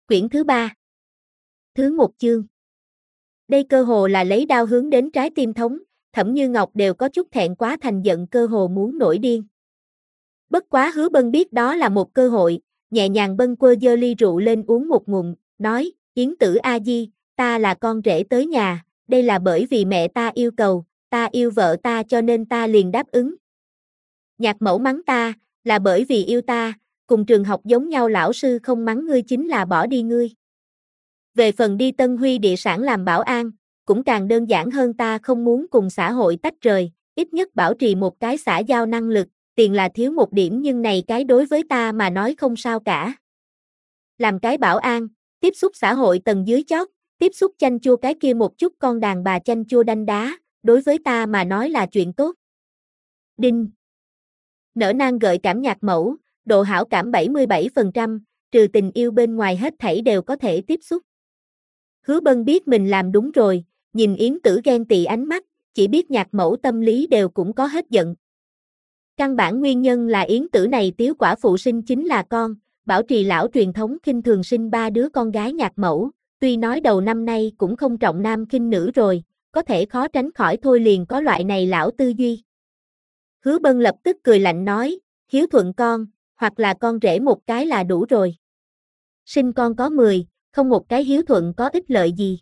Quyển thứ 3. Thứ 1 chương. Đây cơ hồ là lấy đao hướng đến trái tim Thống, Thẩm Như Ngọc đều có chút thẹn quá thành giận, cơ hồ muốn nổi điên. Bất quá Hứa Bân biết đó là một cơ hội, nhẹ nhàng bâng quơ giơ ly rượu lên uống một ngụm, nói, Yến Tử A Di, ta là con rể tới nhà, đây là bởi vì mẹ ta yêu cầu, ta yêu vợ ta cho nên ta liền đáp ứng. Nhạc mẫu mắng ta, là bởi vì yêu ta, cùng trường học giống nhau lão sư không mắng ngươi chính là bỏ đi ngươi. Về phần đi Tân Huy địa sản làm bảo an, cũng càng đơn giản hơn, ta không muốn cùng xã hội tách rời, ít nhất bảo trì một cái xã giao năng lực, tiền là thiếu một điểm nhưng này cái đối với ta mà nói không sao cả. Làm cái bảo an, tiếp xúc xã hội tầng dưới chót, tiếp xúc chanh chua cái kia một chút con đàn bà chanh chua đanh đá, đối với ta mà nói là chuyện tốt. Đinh. Nở nang gợi cảm nhạc mẫu, độ hảo cảm 77%, trừ tình yêu bên ngoài hết thảy đều có thể tiếp xúc. Hứa Bân biết mình làm đúng rồi, nhìn Yến Tử ghen tị ánh mắt, chỉ biết nhạc mẫu tâm lý đều cũng có hết giận. Căn bản nguyên nhân là Yến Tử này tiếu quả phụ sinh chính là con, bảo trì lão truyền thống khinh thường sinh 3 đứa con gái nhạc mẫu, tuy nói đầu năm nay cũng không trọng nam khinh nữ rồi, có thể khó tránh khỏi thôi liền có loại này lão tư duy. Hứa Bân lập tức cười lạnh nói, hiếu thuận con, hoặc là con rể một cái là đủ rồi. Sinh con có 10, không một cái hiếu thuận có ích lợi gì.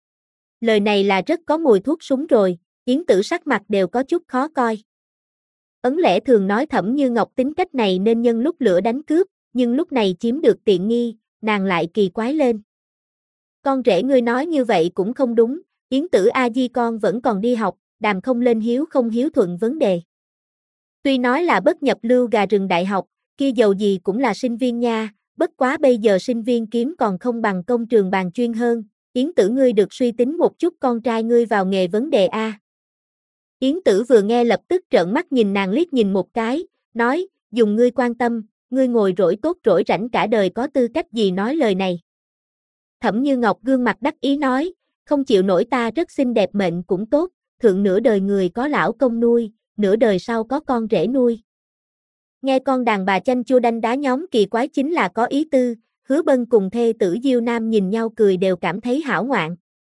Lời này là rất có mùi thuốc súng rồi, Yến Tử sắc mặt đều có chút khó coi. Ấn lẽ thường nói Thẩm Như Ngọc tính cách này nên nhân lúc lửa đánh cướp, nhưng lúc này chiếm được tiện nghi, nàng lại kỳ quái lên. Con rể ngươi nói như vậy cũng không đúng, Yến Tử A Di con vẫn còn đi học, đàm không lên hiếu không hiếu thuận vấn đề. Tuy nói là bất nhập lưu gà rừng đại học, kia dầu gì cũng là sinh viên nha, bất quá bây giờ sinh viên kiếm còn không bằng công trường bàn chuyên hơn, Yến Tử ngươi được suy tính một chút con trai ngươi vào nghề vấn đề a. Yến Tử vừa nghe lập tức trợn mắt nhìn nàng liếc nhìn một cái, nói, dùng ngươi quan tâm, ngươi ngồi rỗi tốt rỗi rảnh cả đời có tư cách gì nói lời này. Thẩm Như Ngọc gương mặt đắc ý nói, không chịu nổi ta rất xinh đẹp mệnh cũng tốt, thượng nửa đời người có lão công nuôi, nửa đời sau có con rể nuôi. Nghe con đàn bà chanh chua đanh đá nhóm kỳ quái chính là có ý tư, Hứa Bân cùng thê tử Diêu Nam nhìn nhau cười đều cảm thấy hảo ngoạn.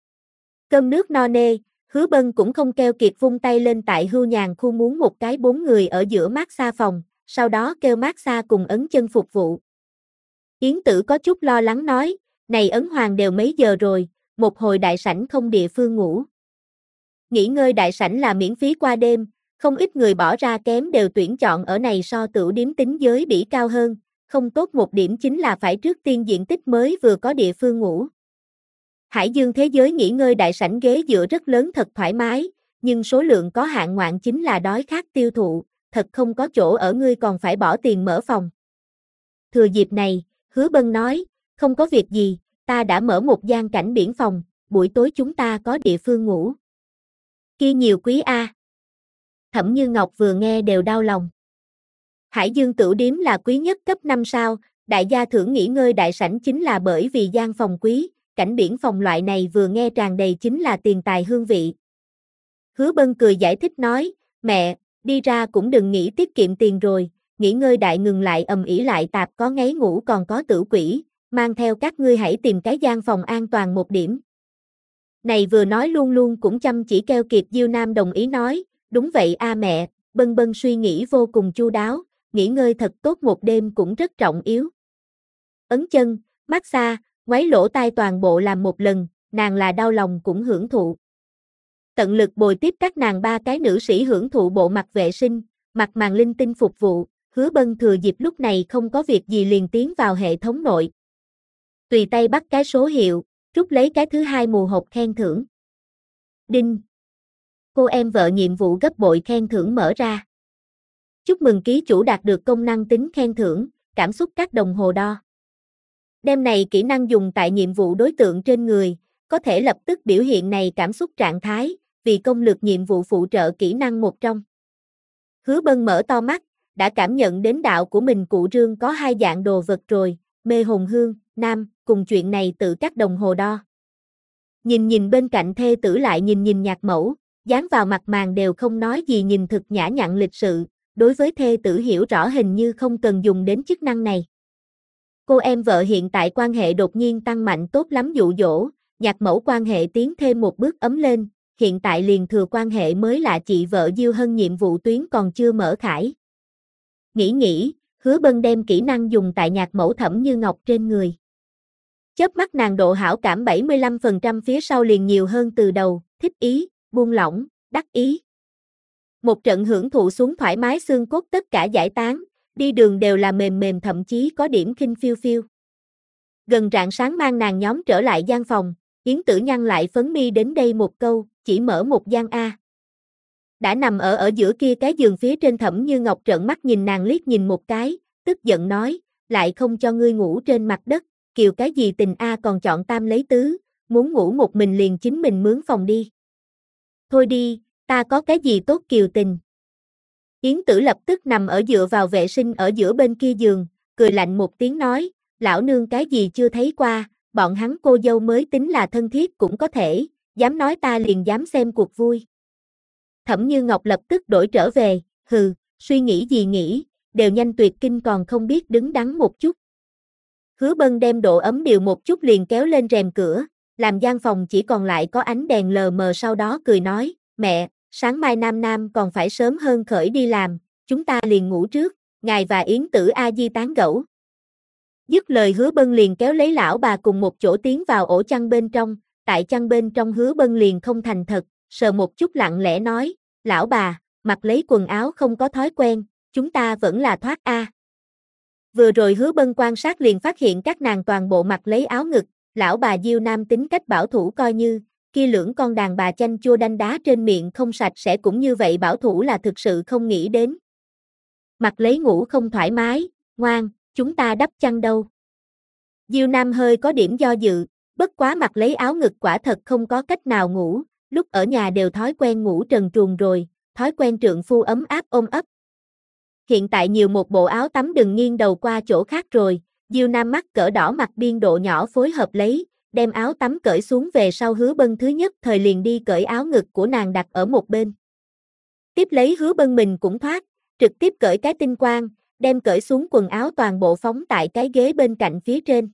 Cơm nước no nê, Hứa Bân cũng không keo kiệt vung tay lên tại hưu nhàn khu muốn một cái 4 người ở giữa massage phòng, sau đó kêu massage cùng ấn chân phục vụ. Yến Tử có chút lo lắng nói, này ấn hoàng đều mấy giờ rồi, một hồi đại sảnh không địa phương ngủ. Nghỉ ngơi đại sảnh là miễn phí qua đêm, không ít người bỏ ra kém đều tuyển chọn ở này so tửu điếm tính giới bỉ cao hơn, không tốt một điểm chính là phải trước tiên diện tích mới vừa có địa phương ngủ. Hải Dương thế giới nghỉ ngơi đại sảnh ghế dựa rất lớn thật thoải mái, nhưng số lượng có hạn ngoạn chính là đói khát tiêu thụ, thật không có chỗ ở ngươi còn phải bỏ tiền mở phòng. Thừa dịp này, Hứa Bân nói, không có việc gì, ta đã mở một gian cảnh biển phòng, buổi tối chúng ta có địa phương ngủ. Kia nhiều quý a. Thẩm Như Ngọc vừa nghe đều đau lòng. Hải Dương tửu điếm là quý nhất cấp 5 sao, đại gia thưởng nghỉ ngơi đại sảnh chính là bởi vì gian phòng quý, cảnh biển phòng loại này vừa nghe tràn đầy chính là tiền tài hương vị. Hứa Bân cười giải thích nói, mẹ, đi ra cũng đừng nghĩ tiết kiệm tiền rồi, nghỉ ngơi đại ngừng lại ầm ĩ lại tạp có ngáy ngủ còn có tử quỷ, mang theo các ngươi hãy tìm cái gian phòng an toàn một điểm. Này vừa nói luôn luôn cũng chăm chỉ keo kiệt Diêu Nam đồng ý nói, đúng vậy a mẹ, Bân Bân suy nghĩ vô cùng chu đáo, nghỉ ngơi thật tốt một đêm cũng rất trọng yếu. Ấn chân, massage, ngoáy lỗ tai toàn bộ làm một lần, nàng là đau lòng cũng hưởng thụ. Tận lực bồi tiếp các nàng 3 cái nữ sĩ hưởng thụ bộ mặt vệ sinh, mặt màng linh tinh phục vụ, Hứa Bân thừa dịp lúc này không có việc gì liền tiến vào hệ thống nội. Tùy tay bắt cái số hiệu, rút lấy cái thứ 2 mù hộp khen thưởng. Đinh. Cô em vợ nhiệm vụ gấp bội khen thưởng mở ra. Chúc mừng ký chủ đạt được công năng tính khen thưởng, cảm xúc các đồng hồ đo. Đem này kỹ năng dùng tại nhiệm vụ đối tượng trên người, có thể lập tức biểu hiện này cảm xúc trạng thái, vì công lược nhiệm vụ phụ trợ kỹ năng một trong. Hứa Bân mở to mắt, đã cảm nhận đến đạo của mình cụ rương có 2 dạng đồ vật rồi, mê hồn hương, nam, cùng chuyện này tự các đồng hồ đo. Nhìn bên cạnh thê tử lại nhìn nhạc mẫu, dán vào mặt màng đều không nói gì nhìn thực nhã nhặn lịch sự, đối với thê tử hiểu rõ hình như không cần dùng đến chức năng này. Cô em vợ hiện tại quan hệ đột nhiên tăng mạnh tốt lắm dụ dỗ, nhạc mẫu quan hệ tiến thêm một bước ấm lên, hiện tại liền thừa quan hệ mới là chị vợ Diêu Hân nhiệm vụ tuyến còn chưa mở khải. Nghĩ, Hứa Bân đem kỹ năng dùng tại nhạc mẫu Thẩm Như Ngọc trên người. Chớp mắt nàng độ hảo cảm 75% phía sau liền nhiều hơn từ đầu, thích ý, buông lỏng, đắc ý. Một trận hưởng thụ xuống thoải mái xương cốt tất cả giải tán, đi đường đều là mềm mềm thậm chí có điểm khinh phiêu phiêu. Gần rạng sáng mang nàng nhóm trở lại gian phòng, Yến Tử nhăn lại phấn mi đến đây một câu, chỉ mở một gian A. Đã nằm ở giữa kia cái giường phía trên Thẩm Như Ngọc trợn mắt nhìn nàng liếc nhìn một cái, tức giận nói, lại không cho ngươi ngủ trên mặt đất, kiều cái gì tình A còn chọn tam lấy tứ, muốn ngủ một mình liền chính mình mướn phòng đi. Thôi đi, ta có cái gì tốt kiều tình. Yến Tử lập tức nằm ở dựa vào vệ sinh ở giữa bên kia giường, cười lạnh một tiếng nói, lão nương cái gì chưa thấy qua, bọn hắn cô dâu mới tính là thân thiết cũng có thể, dám nói ta liền dám xem cuộc vui. Thẩm Như Ngọc lập tức đổi trở về, hừ, suy nghĩ gì nghĩ, đều nhanh tuyệt kinh còn không biết đứng đắn một chút. Hứa Bân đem độ ấm điều một chút liền kéo lên rèm cửa, làm gian phòng chỉ còn lại có ánh đèn lờ mờ sau đó cười nói, mẹ, sáng mai Nam Nam còn phải sớm hơn khởi đi làm, chúng ta liền ngủ trước, ngài và Yến Tử A Di tán gẫu. Dứt lời Hứa Bân liền kéo lấy lão bà cùng một chỗ tiến vào ổ chăn bên trong, tại chăn bên trong Hứa Bân liền không thành thật, sờ một chút lặng lẽ nói, lão bà, mặc lấy quần áo không có thói quen, chúng ta vẫn là thoát A. Vừa rồi Hứa Bân quan sát liền phát hiện các nàng toàn bộ mặc lấy áo ngực, lão bà Diêu Nam tính cách bảo thủ coi như, kia lưỡng con đàn bà chanh chua đanh đá trên miệng không sạch sẽ cũng như vậy bảo thủ là thực sự không nghĩ đến. Mặc lấy ngủ không thoải mái, ngoan, chúng ta đắp chăn đâu. Diêu Nam hơi có điểm do dự, bất quá mặc lấy áo ngực quả thật không có cách nào ngủ, lúc ở nhà đều thói quen ngủ trần truồng rồi, thói quen trượng phu ấm áp ôm ấp. Hiện tại nhiều một bộ áo tắm đừng nghiêng đầu qua chỗ khác rồi, Diêu Nam mắt cỡ đỏ mặt biên độ nhỏ phối hợp lấy, đem áo tắm cởi xuống về sau Hứa Bân thứ nhất thời liền đi cởi áo ngực của nàng đặt ở một bên. Tiếp lấy Hứa Bân mình cũng thoát, trực tiếp cởi cái tinh quang, đem cởi xuống quần áo toàn bộ phóng tại cái ghế bên cạnh phía trên.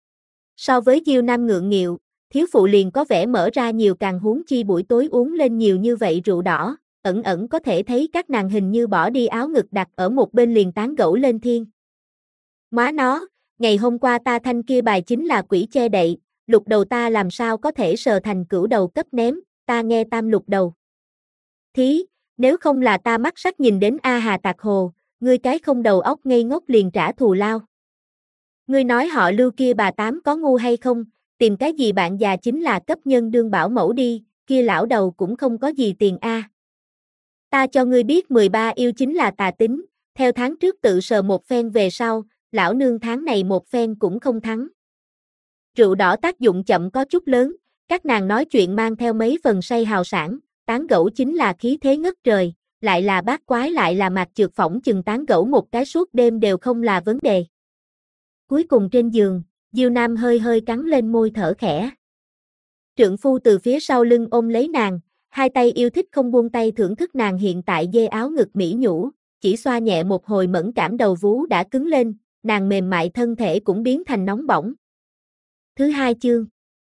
So với Diêu Nam ngượng nghịu, thiếu phụ liền có vẻ mở ra nhiều càng huống chi buổi tối uống lên nhiều như vậy rượu đỏ, ẩn ẩn có thể thấy các nàng hình như bỏ đi áo ngực đặt ở một bên liền tán gẫu lên thiên. Má nó, ngày hôm qua ta thanh kia bài chính là quỷ che đậy, lục đầu ta làm sao có thể sờ thành cửu đầu cấp ném, ta nghe tam lục đầu. Thí, nếu không là ta mắt sắc nhìn đến A Hà Tạc Hồ, ngươi cái không đầu óc ngây ngốc liền trả thù lao. Ngươi nói họ Lưu kia bà tám có ngu hay không, tìm cái gì bạn già chính là cấp nhân đương bảo mẫu đi, kia lão đầu cũng không có gì tiền a. Ta cho ngươi biết 13 yêu chính là tà tính, theo tháng trước tự sờ một phen về sau, lão nương tháng này một phen cũng không thắng. Rượu đỏ tác dụng chậm có chút lớn, các nàng nói chuyện mang theo mấy phần say hào sảng, tán gẫu chính là khí thế ngất trời, lại là bát quái lại là mạc trược phỏng chừng tán gẫu một cái suốt đêm đều không là vấn đề. Cuối cùng trên giường, Diêu Nam hơi hơi cắn lên môi thở khẽ. Trượng phu từ phía sau lưng ôm lấy nàng, hai tay yêu thích không buông tay thưởng thức nàng hiện tại dê áo ngực mỹ nhũ, chỉ xoa nhẹ một hồi mẫn cảm đầu vú đã cứng lên, nàng mềm mại thân thể cũng biến thành nóng bỏng. Thứ 2 chương.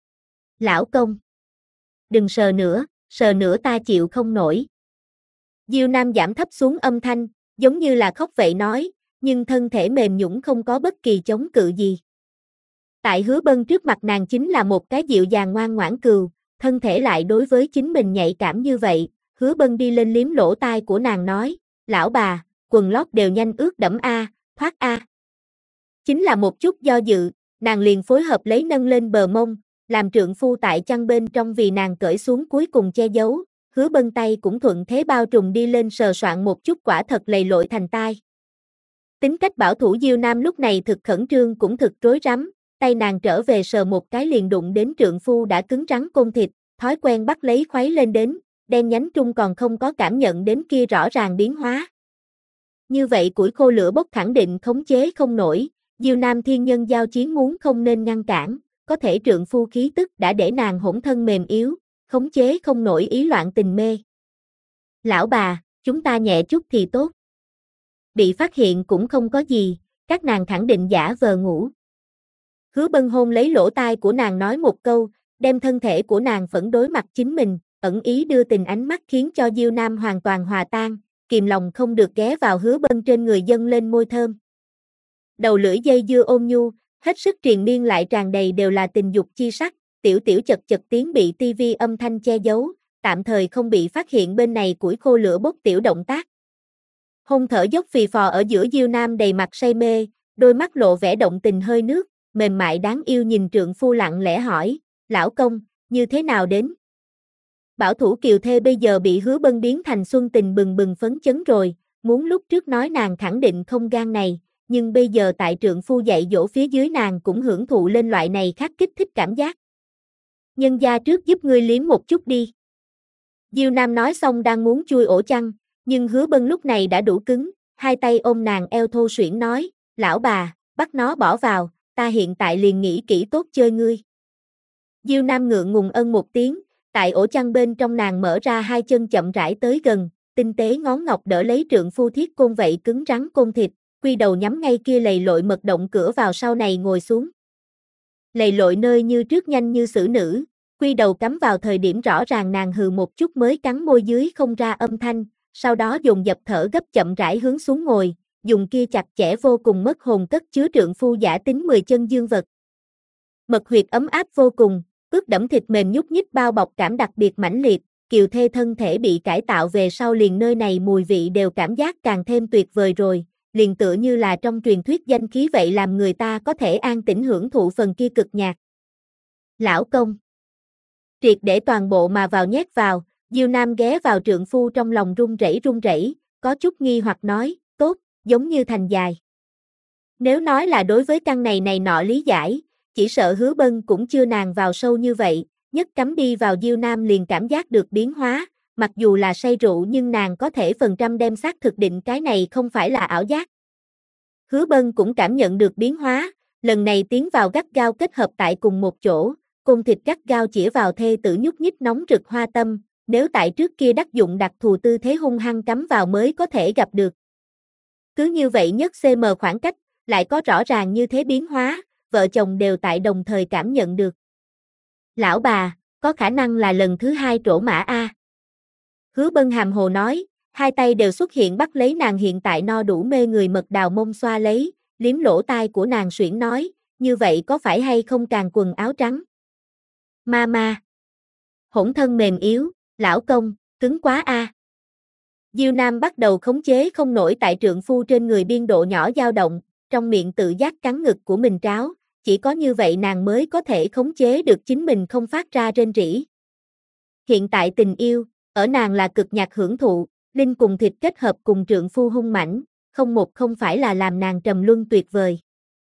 Lão công. Đừng sờ nữa ta chịu không nổi. Diêu Nam giảm thấp xuống âm thanh, giống như là khóc vậy nói, nhưng thân thể mềm nhũn không có bất kỳ chống cự gì. Tại Hứa Bân trước mặt nàng chính là một cái dịu dàng ngoan ngoãn cừu, thân thể lại đối với chính mình nhạy cảm như vậy, Hứa Bân đi lên liếm lỗ tai của nàng nói, lão bà, quần lót đều nhanh ướt đẫm a, thoát a. Chính là một chút do dự, nàng liền phối hợp lấy nâng lên bờ mông, làm trượng phu tại chăn bên trong vì nàng cởi xuống cuối cùng che giấu, Hứa Bân tay cũng thuận thế bao trùm đi lên sờ soạn một chút quả thật lầy lội thành tai. Tính cách bảo thủ Diêu Nam lúc này thực khẩn trương cũng thực rối rắm, tay nàng trở về sờ một cái liền đụng đến trượng phu đã cứng rắn côn thịt, thói quen bắt lấy khuấy lên đến, đen nhánh trung còn không có cảm nhận đến kia rõ ràng biến hóa. Như vậy củi khô lửa bốc khẳng định khống chế không nổi, Diêu Nam thiên nhân giao chiến muốn không nên ngăn cản, có thể trượng phu khí tức đã để nàng hỗn thân mềm yếu, khống chế không nổi ý loạn tình mê. Lão bà, chúng ta nhẹ chút thì tốt. Bị phát hiện cũng không có gì, các nàng khẳng định giả vờ ngủ, Hứa Bân hôn lấy lỗ tai của nàng nói một câu, đem thân thể của nàng phẫn đối mặt chính mình, ẩn ý đưa tình ánh mắt khiến cho Diêu Nam hoàn toàn hòa tan, kìm lòng không được ghé vào Hứa Bân trên người dâng lên môi thơm. Đầu lưỡi dây dưa ôn nhu, hết sức triền miên lại tràn đầy đều là tình dục chi sắc, tiểu tiểu chật chật tiếng bị tivi âm thanh che giấu, tạm thời không bị phát hiện bên này củi khô lửa bốc tiểu động tác. Hôn thở dốc phì phò ở giữa Diêu Nam đầy mặt say mê, đôi mắt lộ vẻ động tình hơi nước, mềm mại đáng yêu nhìn trượng phu lặng lẽ hỏi, lão công, như thế nào đến? Bảo thủ kiều thê bây giờ bị Hứa Bân biến thành xuân tình bừng bừng phấn chấn rồi, muốn lúc trước nói nàng khẳng định không gan này, nhưng bây giờ tại trượng phu dạy dỗ phía dưới nàng cũng hưởng thụ lên loại này khác kích thích cảm giác. Nhân gia trước giúp ngươi liếm một chút đi. Diêu Nam nói xong đang muốn chui ổ chăn, nhưng Hứa Bân lúc này đã đủ cứng, hai tay ôm nàng eo thô suyễn nói, lão bà, bắt nó bỏ vào, ta hiện tại liền nghĩ kỹ tốt chơi ngươi. Diêu Nam ngượng ngùng ân một tiếng, tại ổ chăn bên trong nàng mở ra hai chân chậm rãi tới gần, tinh tế ngón ngọc đỡ lấy trượng phu thiết côn vậy cứng rắn côn thịt, quy đầu nhắm ngay kia lầy lội mật động cửa vào sau này ngồi xuống. Lầy lội nơi như trước nhanh như xử nữ, quy đầu cắm vào thời điểm rõ ràng nàng hừ một chút mới cắn môi dưới không ra âm thanh, sau đó dồn dập thở gấp chậm rãi hướng xuống ngồi, dùng kia chặt chẽ vô cùng mất hồn cất chứa trượng phu giả tính 10 chân dương vật. Mật huyệt ấm áp vô cùng, ướt đẫm thịt mềm nhúc nhích bao bọc cảm đặc biệt mãnh liệt, kiều thê thân thể bị cải tạo về sau liền nơi này mùi vị đều cảm giác càng thêm tuyệt vời rồi, liền tựa như là trong truyền thuyết danh khí vậy làm người ta có thể an tĩnh hưởng thụ phần kia cực nhạc. Lão công. Triệt để toàn bộ mà vào nhét vào, Diêu Nam ghé vào trượng phu trong lòng run rẩy, có chút nghi hoặc nói, tốt, giống như thành dài. Nếu nói là đối với căn này nọ lý giải, chỉ sợ Hứa Bân cũng chưa nàng vào sâu như vậy, nhất cắm đi vào Diêu Nam liền cảm giác được biến hóa, mặc dù là say rượu nhưng nàng có thể phần trăm đem xác thực định cái này không phải là ảo giác. Hứa Bân cũng cảm nhận được biến hóa, lần này tiến vào gắt gao kết hợp tại cùng một chỗ, côn thịt gắt gao chĩa vào thê tử nhúc nhích nóng rực hoa tâm, nếu tại trước kia đắc dụng đặc thù tư thế hung hăng cắm vào mới có thể gặp được. Cứ như vậy nhất cm khoảng cách, lại có rõ ràng như thế biến hóa, vợ chồng đều tại đồng thời cảm nhận được. Lão bà, có khả năng là lần thứ hai trổ mã a. Hứa Bân hàm hồ nói, hai tay đều xuất hiện bắt lấy nàng hiện tại no đủ mê người mật đào mông xoa lấy, liếm lỗ tai của nàng suyễn nói, như vậy có phải hay không càng quần áo trắng? Mama. Hỗn thân mềm yếu, lão công, cứng quá a. Diêu Nam bắt đầu khống chế không nổi tại trượng phu trên người biên độ nhỏ dao động, trong miệng tự giác cắn ngực của mình tráo, chỉ có như vậy nàng mới có thể khống chế được chính mình không phát ra rên rỉ. Hiện tại tình yêu, ở nàng là cực nhạc hưởng thụ, linh cùng thịt kết hợp cùng trượng phu hung mãnh, không phải là làm nàng trầm luân tuyệt vời.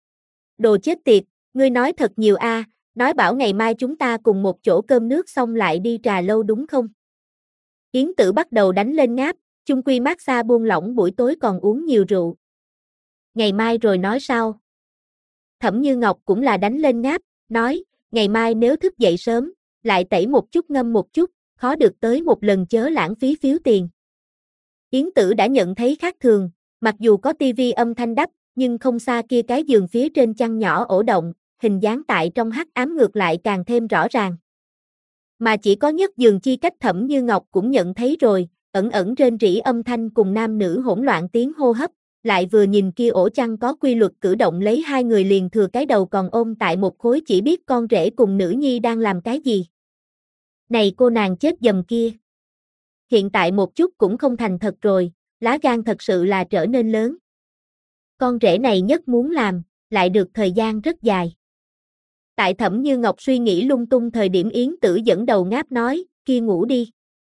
Đồ chết tiệt, ngươi nói thật nhiều a, nói bảo ngày mai chúng ta cùng một chỗ cơm nước xong lại đi trà lâu đúng không? Yến Tử bắt đầu đánh lên ngáp, chung quy massage buông lỏng buổi tối còn uống nhiều rượu. Ngày mai rồi nói sao? Thẩm Như Ngọc cũng là đánh lên ngáp, nói, ngày mai nếu thức dậy sớm, lại tẩy một chút ngâm một chút, khó được tới một lần chớ lãng phí phiếu tiền. Yến Tử đã nhận thấy khác thường, mặc dù có tivi âm thanh đắp, nhưng không xa kia cái giường phía trên chăn nhỏ ổ động, hình dáng tại trong hắc ám ngược lại càng thêm rõ ràng. Mà chỉ có nhất giường chi cách Thẩm Như Ngọc cũng nhận thấy rồi, ẩn ẩn rên rỉ âm thanh cùng nam nữ hỗn loạn tiếng hô hấp, lại vừa nhìn kia ổ chăn có quy luật cử động lấy hai người liền thừa cái đầu còn ôm tại một khối chỉ biết con rể cùng nữ nhi đang làm cái gì. Này cô nàng chết dầm kia. Hiện tại một chút cũng không thành thật rồi, lá gan thật sự là trở nên lớn. Con rể này nhất muốn làm, lại được thời gian rất dài. Tại Thẩm Như Ngọc suy nghĩ lung tung thời điểm Yến Tử dẫn đầu ngáp nói, kia ngủ đi.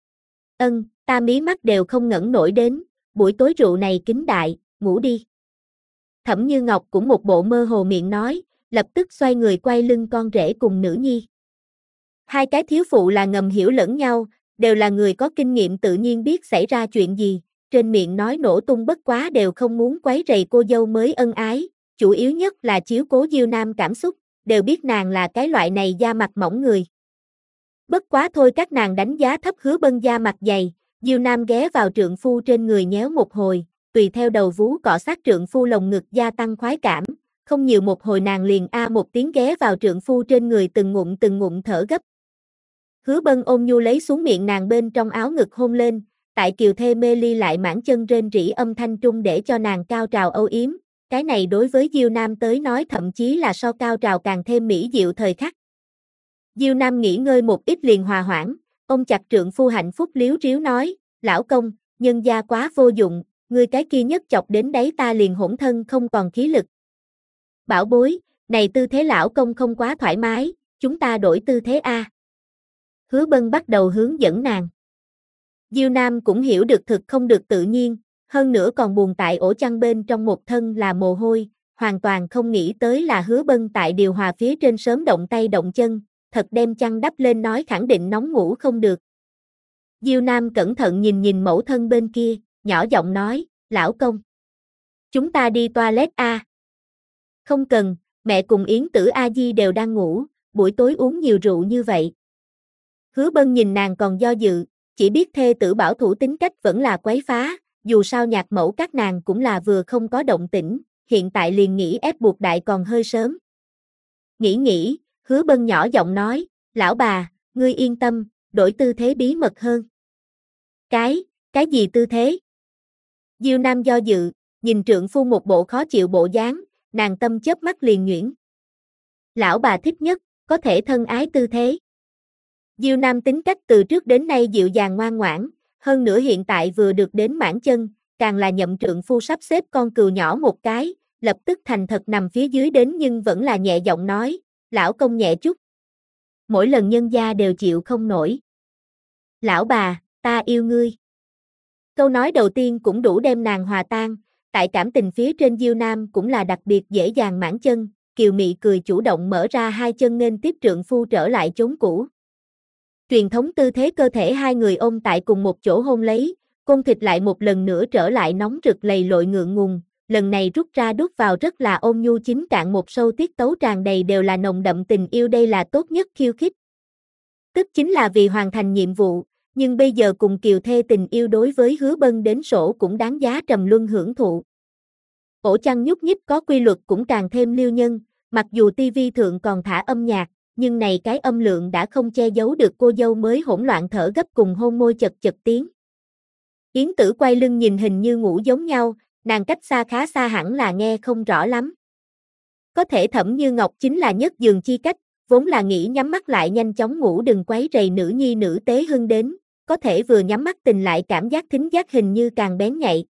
Ta mí mắt đều không ngẩng nổi đến, buổi tối rượu này kính đại, ngủ đi. Thẩm Như Ngọc cũng một bộ mơ hồ miệng nói, lập tức xoay người quay lưng con rể cùng nữ nhi. Hai cái thiếu phụ là ngầm hiểu lẫn nhau, đều là người có kinh nghiệm tự nhiên biết xảy ra chuyện gì, trên miệng nói nổ tung bất quá đều không muốn quấy rầy cô dâu mới ân ái, chủ yếu nhất là chiếu cố Diêu Nam cảm xúc, đều biết nàng là cái loại này da mặt mỏng người. Bất quá thôi các nàng đánh giá thấp Hứa Bân da mặt dày, Diêu Nam ghé vào trượng phu trên người nhéo một hồi, tùy theo đầu vú cọ sát trượng phu lồng ngực gia tăng khoái cảm, không nhiều một hồi nàng liền một tiếng ghé vào trượng phu trên người từng ngụm thở gấp. Hứa Bân ôn nhu lấy xuống miệng nàng bên trong áo ngực hôn lên, tại kiều thê mê ly lại mãn chân rên rỉ âm thanh trung để cho nàng cao trào âu yếm, cái này đối với Diêu Nam tới nói thậm chí là so cao trào càng thêm mỹ diệu thời khắc. Diêu Nam nghỉ ngơi một ít liền hòa hoãn, ôm chặt trượng phu hạnh phúc liếu riếu nói, lão công, nhân gia quá vô dụng, ngươi cái kia nhất chọc đến đấy ta liền hỗn thân không còn khí lực. Bảo bối, này tư thế lão công không quá thoải mái, chúng ta đổi tư thế a. Hứa Bân bắt đầu hướng dẫn nàng. Diêu Nam cũng hiểu được thực không được tự nhiên, hơn nữa còn buồn tại ổ chăn bên trong một thân là mồ hôi, hoàn toàn không nghĩ tới là Hứa Bân tại điều hòa phía trên sớm động tay động chân, thật đem chăn đắp lên nói khẳng định nóng ngủ không được. Diêu Nam cẩn thận nhìn mẫu thân bên kia, nhỏ giọng nói, lão công. Chúng ta đi toilet a. Không cần, mẹ cùng Yến Tử A Di đều đang ngủ, buổi tối uống nhiều rượu như vậy. Hứa Bân nhìn nàng còn do dự, chỉ biết thê tử bảo thủ tính cách vẫn là quấy phá, dù sao nhạc mẫu các nàng cũng là vừa không có động tĩnh, hiện tại liền nghĩ ép buộc đại còn hơi sớm. Nghĩ, Hứa Bân nhỏ giọng nói, lão bà, ngươi yên tâm, đổi tư thế bí mật hơn. Cái gì tư thế? Diêu Nam do dự, nhìn trượng phu một bộ khó chịu bộ dáng, nàng tâm chớp mắt liền nhuyễn. Lão bà thích nhất, có thể thân ái tư thế. Diêu Nam tính cách từ trước đến nay dịu dàng ngoan ngoãn, hơn nữa hiện tại vừa được đến mãn chân, càng là nhậm trượng phu sắp xếp con cừu nhỏ một cái, lập tức thành thật nằm phía dưới đến nhưng vẫn là nhẹ giọng nói, lão công nhẹ chút. Mỗi lần nhân gia đều chịu không nổi. Lão bà, ta yêu ngươi. Câu nói đầu tiên cũng đủ đem nàng hòa tan, tại cảm tình phía trên Diêu Nam cũng là đặc biệt dễ dàng mãn chân, kiều mị cười chủ động mở ra hai chân nên tiếp trượng phu trở lại chốn cũ. Truyền thống tư thế cơ thể hai người ôm tại cùng một chỗ hôn lấy, côn thịt lại một lần nữa trở lại nóng rực lầy lội ngượng ngùng, lần này rút ra đút vào rất là ôn nhu chính cạn một sâu tiết tấu tràn đầy đều là nồng đậm tình yêu đây là tốt nhất khiêu khích. Tức chính là vì hoàn thành nhiệm vụ, nhưng bây giờ cùng kiều thê tình yêu đối với Hứa Bân đến sổ cũng đáng giá trầm luân hưởng thụ. Ổ chăn nhúc nhích có quy luật cũng càng thêm liêu nhân, mặc dù tivi thượng còn thả âm nhạc, nhưng này cái âm lượng đã không che giấu được cô dâu mới hỗn loạn thở gấp cùng hôn môi chật chật tiếng. Yến Tử quay lưng nhìn hình như ngủ giống nhau, nàng cách xa khá xa hẳn là nghe không rõ lắm. Có thể Thẩm Như Ngọc chính là nhất giường chi cách, vốn là nghĩ nhắm mắt lại nhanh chóng ngủ đừng quấy rầy nữ nhi nữ tế hưng đến, có thể vừa nhắm mắt tình lại cảm giác thính giác hình như càng bén nhạy.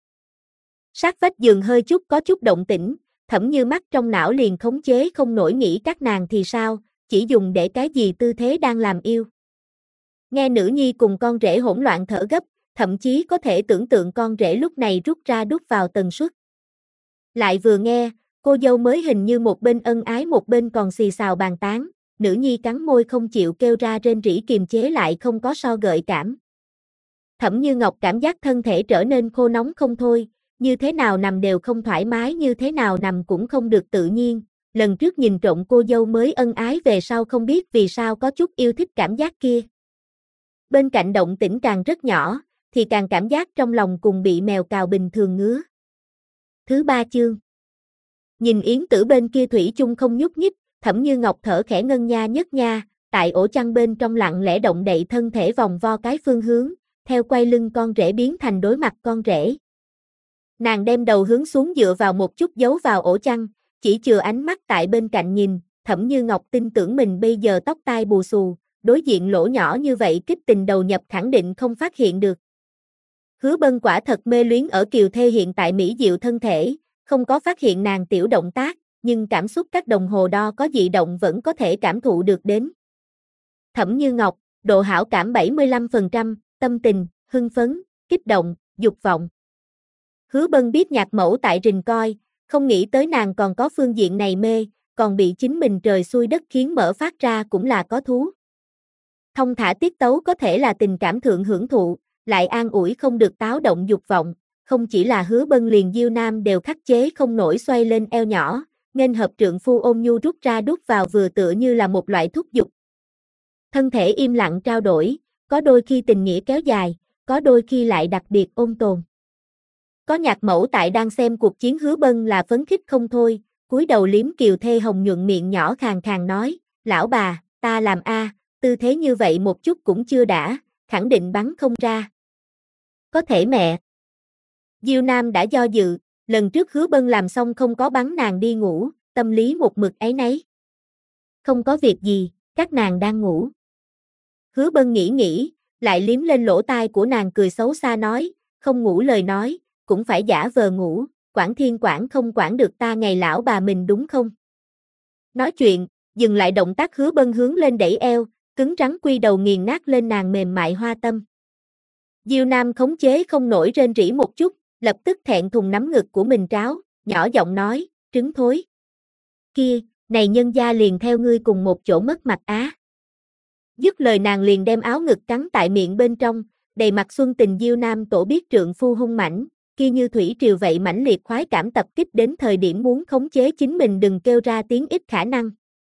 Sát vách giường hơi chút có chút động tĩnh, Thẩm Như mắt trong não liền khống chế không nổi nghĩ các nàng thì sao, chỉ dùng để cái gì tư thế đang làm yêu. Nghe nữ nhi cùng con rể hỗn loạn thở gấp, thậm chí có thể tưởng tượng con rể lúc này rút ra đút vào tần suất. Lại vừa nghe, cô dâu mới hình như một bên ân ái một bên còn xì xào bàn tán, nữ nhi cắn môi không chịu kêu ra rên rỉ kiềm chế lại không có so gợi cảm. Thẩm Như Ngọc cảm giác thân thể trở nên khô nóng không thôi, như thế nào nằm đều không thoải mái như thế nào nằm cũng không được tự nhiên, lần trước nhìn trộm cô dâu mới ân ái về sau không biết vì sao có chút yêu thích cảm giác kia. Bên cạnh động tĩnh càng rất nhỏ, thì càng cảm giác trong lòng cùng bị mèo cào bình thường ngứa. Thứ 3 chương. Nhìn Yến Tử bên kia thủy chung không nhúc nhích, Thẩm Như Ngọc thở khẽ ngân nha nhất nha, tại ổ chăn bên trong lặng lẽ động đậy thân thể vòng vo cái phương hướng, theo quay lưng con rể biến thành đối mặt con rể. Nàng đem đầu hướng xuống dựa vào một chút giấu vào ổ chăn, chỉ chừa ánh mắt tại bên cạnh nhìn, Thẩm Như Ngọc tin tưởng mình bây giờ tóc tai bù xù, đối diện lỗ nhỏ như vậy kích tình đầu nhập khẳng định không phát hiện được. Hứa Bân quả thật mê luyến ở kiều thê hiện tại mỹ diệu thân thể, không có phát hiện nàng tiểu động tác, nhưng cảm xúc các đồng hồ đo có dị động vẫn có thể cảm thụ được đến. Thẩm Như Ngọc, độ hảo cảm 75%, tâm tình, hưng phấn, kích động, dục vọng. Hứa Bân biết nhạc mẫu tại rình coi, không nghĩ tới nàng còn có phương diện này mê, còn bị chính mình trời xui đất khiến mở phát ra cũng là có thú. Thông thả tiết tấu có thể là tình cảm thượng hưởng thụ, lại an ủi không được táo động dục vọng, không chỉ là Hứa Bân liền Diêu Nam đều khắc chế không nổi xoay lên eo nhỏ, nghênh hợp trượng phu ôn nhu rút ra đút vào vừa tựa như là một loại thúc giục. Thân thể im lặng trao đổi, có đôi khi tình nghĩa kéo dài, có đôi khi lại đặc biệt ôn tồn. Có nhạc mẫu tại đang xem cuộc chiến Hứa Bân là phấn khích không thôi, cúi đầu liếm Kiều Thê Hồng nhuận miệng nhỏ khàn khàn nói, lão bà, ta làm tư thế như vậy một chút cũng chưa đã, khẳng định bắn không ra. Có thể mẹ. Diêu Nam đã do dự, lần trước Hứa Bân làm xong không có bắn nàng đi ngủ, tâm lý một mực áy náy. Không có việc gì, các nàng đang ngủ. Hứa Bân nghĩ, lại liếm lên lỗ tai của nàng cười xấu xa nói, không ngủ lời nói, cũng phải giả vờ ngủ, quản thiên quản không quản được ta ngày lão bà mình đúng không? Nói chuyện, dừng lại động tác Hứa Bân hướng lên đẩy eo, cứng rắn quy đầu nghiền nát lên nàng mềm mại hoa tâm. Diêu Nam khống chế không nổi rên rỉ một chút, lập tức thẹn thùng nắm ngực của mình tráo, nhỏ giọng nói, trứng thối. Kia, này nhân gia liền theo ngươi cùng một chỗ mất mặt á. Dứt lời nàng liền đem áo ngực cắn tại miệng bên trong, đầy mặt xuân tình Diêu Nam tổ biết trượng phu hung mãnh, kia như thủy triều vậy mãnh liệt khoái cảm tập kích đến thời điểm muốn khống chế chính mình đừng kêu ra tiếng ít khả năng.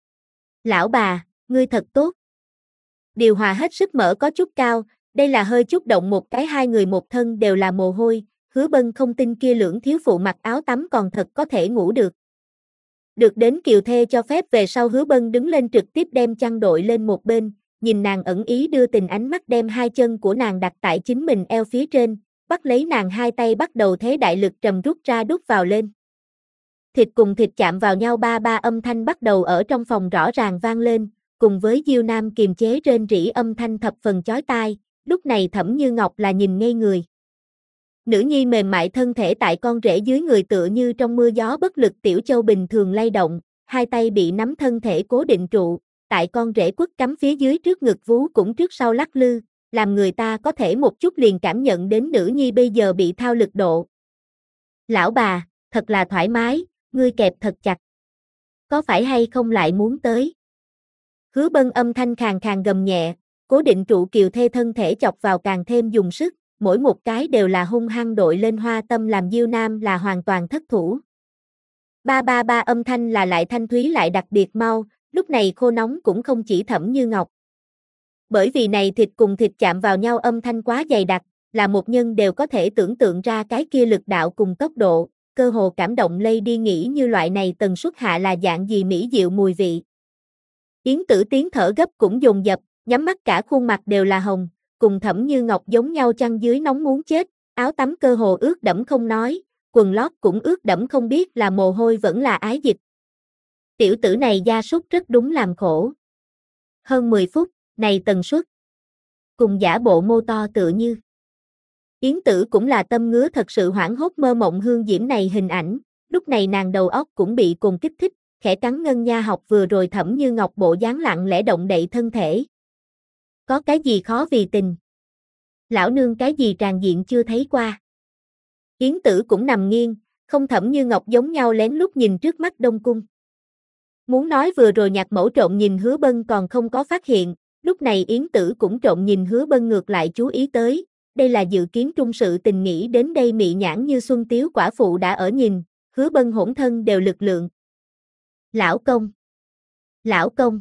Lão bà, ngươi thật tốt. Điều hòa hết sức mở có chút cao, đây là hơi chút động một cái hai người một thân đều là mồ hôi, Hứa Bân không tin kia lưỡng thiếu phụ mặc áo tắm còn thật có thể ngủ được. Được đến Kiều Thê cho phép về sau Hứa Bân đứng lên trực tiếp đem chăn đội lên một bên, nhìn nàng ẩn ý đưa tình ánh mắt đem hai chân của nàng đặt tại chính mình eo phía trên, bắt lấy nàng hai tay bắt đầu thế đại lực trầm rút ra đút vào lên. Thịt cùng thịt chạm vào nhau ba ba âm thanh bắt đầu ở trong phòng rõ ràng vang lên, cùng với Diêu Nam kiềm chế rên rỉ âm thanh thập phần chói tai, lúc này Thẩm Như Ngọc là nhìn ngây người. Nữ nhi mềm mại thân thể tại con rể dưới người tựa như trong mưa gió bất lực tiểu châu bình thường lay động, hai tay bị nắm thân thể cố định trụ, tại con rể quất cắm phía dưới trước ngực vú cũng trước sau lắc lư, làm người ta có thể một chút liền cảm nhận đến nữ nhi bây giờ bị thao lực độ. Lão bà, thật là thoải mái, ngươi kẹp thật chặt. Có phải hay không lại muốn tới? Hứa Bân âm thanh khàn khàn gầm nhẹ, cố định trụ Kiều Thê thân thể chọc vào càng thêm dùng sức, mỗi một cái đều là hung hăng đội lên hoa tâm làm Diêu Nam là hoàn toàn thất thủ. Ba ba ba âm thanh là lại thanh thúy lại đặc biệt mau, lúc này khô nóng cũng không chỉ Thẩm Như Ngọc. Bởi vì này thịt cùng thịt chạm vào nhau âm thanh quá dày đặc, là một nhân đều có thể tưởng tượng ra cái kia lực đạo cùng tốc độ, cơ hồ cảm động lây đi nghĩ như loại này tần suất hạ là dạng gì mỹ diệu mùi vị. Yến Tử tiếng thở gấp cũng dồn dập, nhắm mắt cả khuôn mặt đều là hồng, cùng Thẩm Như Ngọc giống nhau chăn dưới nóng muốn chết, áo tắm cơ hồ ướt đẫm không nói, quần lót cũng ướt đẫm không biết là mồ hôi vẫn là ái dịch. Tiểu tử này gia súc rất đúng làm khổ. Hơn 10 phút, này tần suất. Cùng giả bộ mô to tựa như. Yến Tử cũng là tâm ngứa thật sự hoảng hốt mơ mộng hương diễm này hình ảnh, lúc này nàng đầu óc cũng bị cồn kích thích, khẽ cắn ngân nha học vừa rồi Thẩm Như Ngọc bộ dáng lặng lẽ động đậy thân thể. Có cái gì khó vì tình? Lão nương cái gì tràn diện chưa thấy qua? Yến Tử cũng nằm nghiêng, không Thẩm Như Ngọc giống nhau lén lút nhìn trước mắt Đông Cung. Muốn nói vừa rồi nhạc mẫu trộm nhìn Hứa Bân còn không có phát hiện, lúc này Yến Tử cũng trộm nhìn Hứa Bân ngược lại chú ý tới, đây là dự kiến trung sự tình nghĩ đến đây mị nhãn như xuân tiếu quả phụ đã ở nhìn, Hứa Bân hỗn thân đều lực lượng. Lão công! Lão công!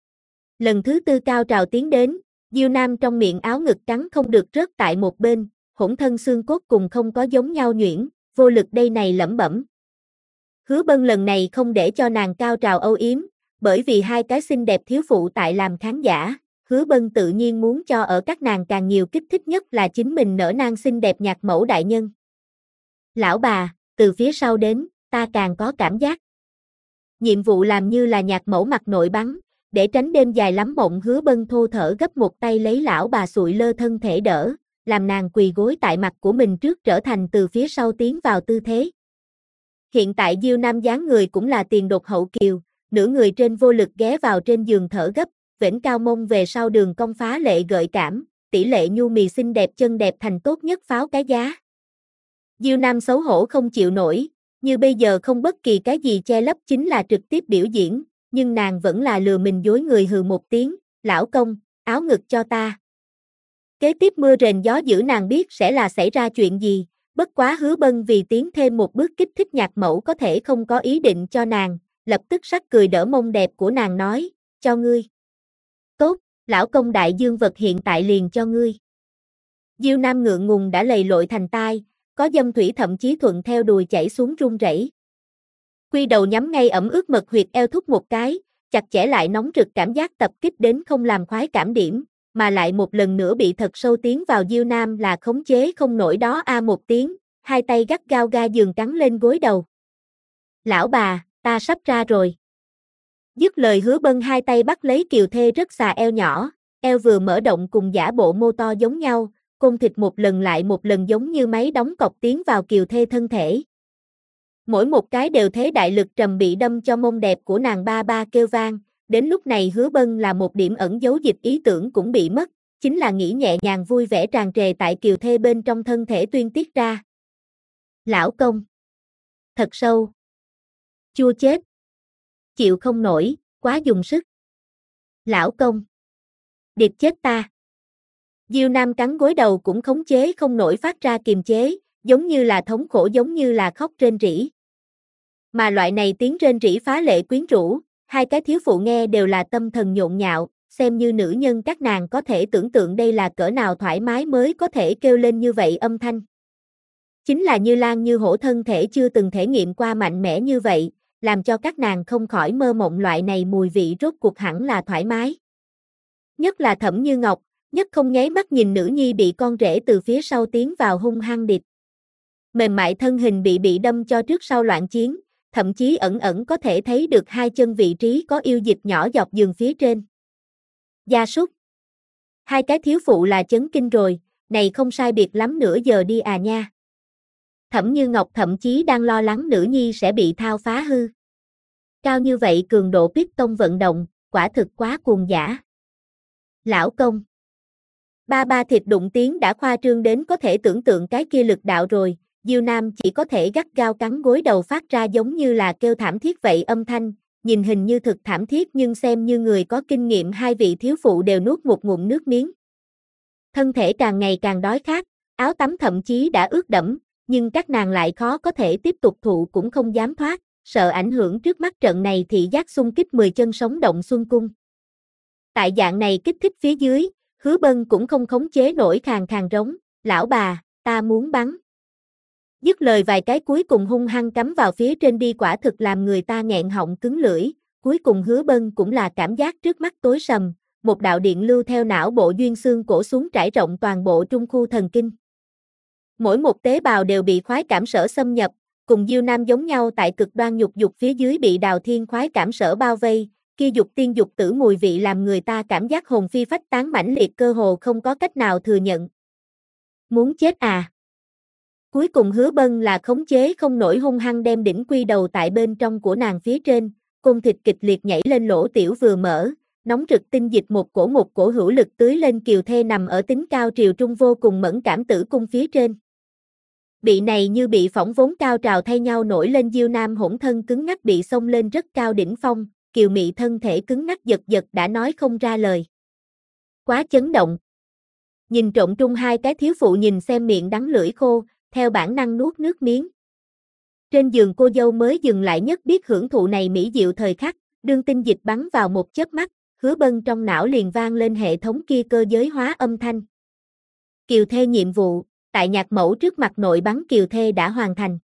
Lần thứ tư cao trào tiến đến, Diêu Nam trong miệng áo ngực cắn không được rớt tại một bên, hỗn thân xương cốt cùng không có giống nhau nhuyễn, vô lực đây này lẩm bẩm. Hứa Bân lần này không để cho nàng cao trào âu yếm, bởi vì hai cái xinh đẹp thiếu phụ tại làm khán giả, Hứa Bân tự nhiên muốn cho ở các nàng càng nhiều kích thích nhất là chính mình nở nang xinh đẹp nhạc mẫu đại nhân. Lão bà, từ phía sau đến, ta càng có cảm giác. Nhiệm vụ làm như là nhạc mẫu mặt nội bắn, để tránh đêm dài lắm mộng Hứa Bân thô thở gấp một tay lấy lão bà sụi lơ thân thể đỡ, làm nàng quỳ gối tại mặt của mình trước trở thành từ phía sau tiến vào tư thế. Hiện tại Diêu Nam dáng người cũng là tiền đột hậu kiều, nửa người trên vô lực ghé vào trên giường thở gấp, vểnh cao mông về sau đường cong phá lệ gợi cảm, tỷ lệ nhu mì xinh đẹp chân đẹp thành tốt nhất pháo cái giá. Diêu Nam xấu hổ không chịu nổi, như bây giờ không bất kỳ cái gì che lấp chính là trực tiếp biểu diễn, nhưng nàng vẫn là lừa mình dối người hừ một tiếng, lão công, áo ngực cho ta. Kế tiếp mưa rền gió dữ nàng biết sẽ là xảy ra chuyện gì, bất quá Hứa Bân vì tiến thêm một bước kích thích nhạc mẫu có thể không có ý định cho nàng, lập tức sắc cười đỡ mông đẹp của nàng nói, cho ngươi. Tốt, lão công đại dương vật hiện tại liền cho ngươi. Diêu Nam ngượng ngùng đã lầy lội thành tai, có dâm thủy thậm chí thuận theo đùi chảy xuống run rẩy. Quy đầu nhắm ngay ẩm ướt mật huyệt eo thúc một cái, chặt chẽ lại nóng rực cảm giác tập kích đến không làm khoái cảm điểm, mà lại một lần nữa bị thật sâu tiến vào Diêu Nam là khống chế không nổi đó một tiếng, hai tay gắt gao ga giường cắn lên gối đầu. Lão bà, ta sắp ra rồi. Dứt lời Hứa Bân hai tay bắt lấy Kiều Thê rất xà eo nhỏ, eo vừa mở động cùng giả bộ mô to giống nhau, côn thịt một lần lại một lần giống như máy đóng cọc tiến vào Kiều Thê thân thể. Mỗi một cái đều thế đại lực trầm bị đâm cho mông đẹp của nàng ba ba kêu vang, đến lúc này Hứa Bân là một điểm ẩn dấu dịch ý tưởng cũng bị mất, chính là nghĩ nhẹ nhàng vui vẻ tràn trề tại Kiều Thê bên trong thân thể tuyên tiết ra. Lão công. Thật sâu. Chua chết. Chịu không nổi, quá dùng sức. Lão công. Điệp chết ta. Diêu Nam cắn gối đầu cũng khống chế không nổi phát ra kiềm chế, giống như là thống khổ giống như là khóc rên rỉ. Mà loại này tiếng rên rỉ phá lệ quyến rũ, hai cái thiếu phụ nghe đều là tâm thần nhộn nhạo, xem như nữ nhân các nàng có thể tưởng tượng đây là cỡ nào thoải mái mới có thể kêu lên như vậy âm thanh. Chính là như Lan như hổ thân thể chưa từng thể nghiệm qua mạnh mẽ như vậy, làm cho các nàng không khỏi mơ mộng loại này mùi vị rốt cuộc hẳn là thoải mái. Nhất là Thẩm Như Ngọc, nhất không nháy mắt nhìn nữ nhi bị con rể từ phía sau tiến vào hung hăng địch. Mềm mại thân hình bị đâm cho trước sau loạn chiến, thậm chí ẩn ẩn có thể thấy được hai chân vị trí có yêu dịch nhỏ dọc giường phía trên. Gia súc. Hai cái thiếu phụ là chấn kinh rồi, này không sai biệt lắm nửa giờ đi à nha. Thẩm Như Ngọc thậm chí đang lo lắng nữ nhi sẽ bị thao phá hư. Cao như vậy cường độ piston vận động, quả thực quá cuồng dã. Lão công. Ba ba thịt đụng tiếng đã khoa trương đến có thể tưởng tượng cái kia lực đạo rồi, Diêu Nam chỉ có thể gắt gao cắn gối đầu phát ra giống như là kêu thảm thiết vậy âm thanh, nhìn hình như thực thảm thiết nhưng xem như người có kinh nghiệm hai vị thiếu phụ đều nuốt một ngụm nước miếng. Thân thể càng ngày càng đói khát, áo tắm thậm chí đã ướt đẫm, nhưng các nàng lại khó có thể tiếp tục thụ cũng không dám thoát, sợ ảnh hưởng trước mắt trận này thị giác xung kích 10 chân sống động xuân cung. Tại dạng này kích thích phía dưới, Hứa Bân cũng không khống chế nổi khàn khàn rống, lão bà, ta muốn bắn. Dứt lời vài cái cuối cùng hung hăng cắm vào phía trên đi quả thực làm người ta nghẹn họng cứng lưỡi, cuối cùng Hứa Bân cũng là cảm giác trước mắt tối sầm, một đạo điện lưu theo não bộ duyên xương cổ xuống trải rộng toàn bộ trung khu thần kinh. Mỗi một tế bào đều bị khoái cảm sở xâm nhập, cùng Diêu Nam giống nhau tại cực đoan nhục dục phía dưới bị Đào Thiên khoái cảm sở bao vây, kia dục tiên dục tử mùi vị làm người ta cảm giác hồn phi phách tán mãnh liệt cơ hồ không có cách nào thừa nhận. Muốn chết à? Cuối cùng Hứa Bân là khống chế không nổi hung hăng đem đỉnh quy đầu tại bên trong của nàng phía trên, côn thịt kịch liệt nhảy lên lỗ tiểu vừa mở, nóng rực tinh dịch một cổ hữu lực tưới lên Kiều Thê nằm ở tính cao triều trung vô cùng mẫn cảm tử cung phía trên. Bị này như bị phỏng vốn cao trào thay nhau nổi lên Diêu Nam hỗn thân cứng ngắc bị xông lên rất cao đỉnh phong, kiều mị thân thể cứng ngắc giật giật đã nói không ra lời. Quá chấn động. Nhìn trộn trung hai cái thiếu phụ nhìn xem miệng đắng lưỡi khô, theo bản năng nuốt nước miếng. Trên giường cô dâu mới dừng lại nhất biết hưởng thụ này mỹ diệu thời khắc, đương tinh dịch bắn vào một chớp mắt, Hứa Bân trong não liền vang lên hệ thống kia cơ giới hóa âm thanh. Kiều Thê nhiệm vụ, tại nhạc mẫu trước mặt nội bắn Kiều Thê đã hoàn thành.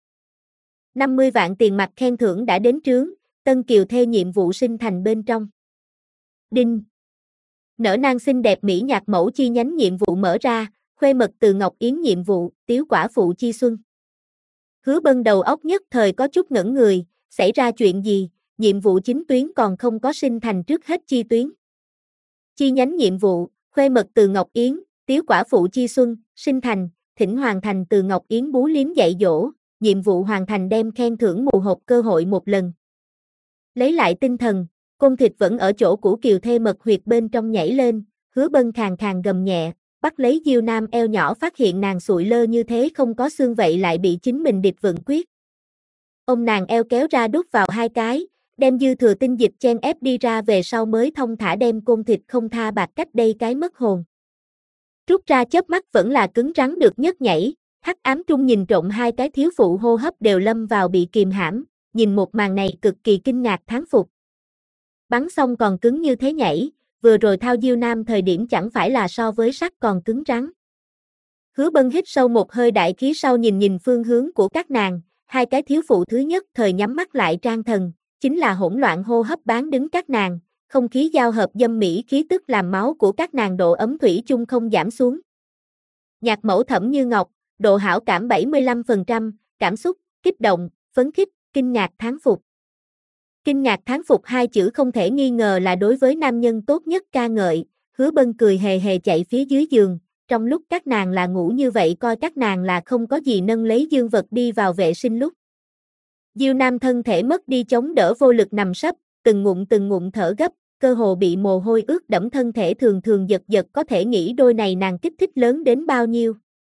50 vạn tiền mặt khen thưởng đã đến trướng, tân Kiều Thê nhiệm vụ sinh thành bên trong. Đinh. Nở nang xinh đẹp mỹ nhạc mẫu chi nhánh nhiệm vụ mở ra, khuê mật từ Ngọc Yến nhiệm vụ, tiếu quả phụ chi xuân. Hứa Bân đầu óc nhất thời có chút ngẩn người, xảy ra chuyện gì, nhiệm vụ chính tuyến còn không có sinh thành trước hết chi tuyến. Chi nhánh nhiệm vụ, khuê mật từ Ngọc Yến, tiếu quả phụ chi xuân, sinh thành, thỉnh hoàn thành từ Ngọc Yến bú liếm dạy dỗ, nhiệm vụ hoàn thành đem khen thưởng mù hộp cơ hội một lần. Lấy lại tinh thần, côn thịt vẫn ở chỗ của Kiều Thê mật huyệt bên trong nhảy lên, Hứa Bân khàn khàn gầm nhẹ, bắt lấy Diêu Nam eo nhỏ phát hiện nàng sụi lơ như thế không có xương vậy lại bị chính mình địch vững quyết. Ông nàng eo kéo ra đút vào hai cái, đem dư thừa tinh dịch chen ép đi ra về sau mới thông thả đem côn thịt không tha bạc cách đây cái mất hồn. Rút ra chớp mắt vẫn là cứng rắn được nhất nhảy, hắc ám trung nhìn trộm hai cái thiếu phụ hô hấp đều lâm vào bị kìm hãm, nhìn một màn này cực kỳ kinh ngạc thán phục. Bắn xong còn cứng như thế nhảy, vừa rồi thao Diêu Nam thời điểm chẳng phải là so với sắt còn cứng rắn. Hứa Bân hít sâu một hơi đại khí sau nhìn phương hướng của các nàng, hai cái thiếu phụ thứ nhất thời nhắm mắt lại trang thần, chính là hỗn loạn hô hấp bán đứng các nàng, không khí giao hợp dâm mỹ khí tức làm máu của các nàng độ ấm thủy chung không giảm xuống. Nhạc mẫu Thẩm Như Ngọc, độ hảo cảm 75%, cảm xúc, kích động, phấn khích, kinh ngạc thán phục. Kinh ngạc thán phục hai chữ không thể nghi ngờ là đối với nam nhân tốt nhất ca ngợi, Hứa Bân cười hề hề chạy phía dưới giường, trong lúc các nàng là ngủ như vậy coi các nàng là không có gì nâng lấy dương vật đi vào vệ sinh lúc. Diêu Nam thân thể mất đi chống đỡ vô lực nằm sấp, từng ngụm thở gấp, cơ hồ bị mồ hôi ướt đẫm thân thể thường thường giật giật có thể nghĩ đôi này nàng kích thích lớn đến bao nhiêu.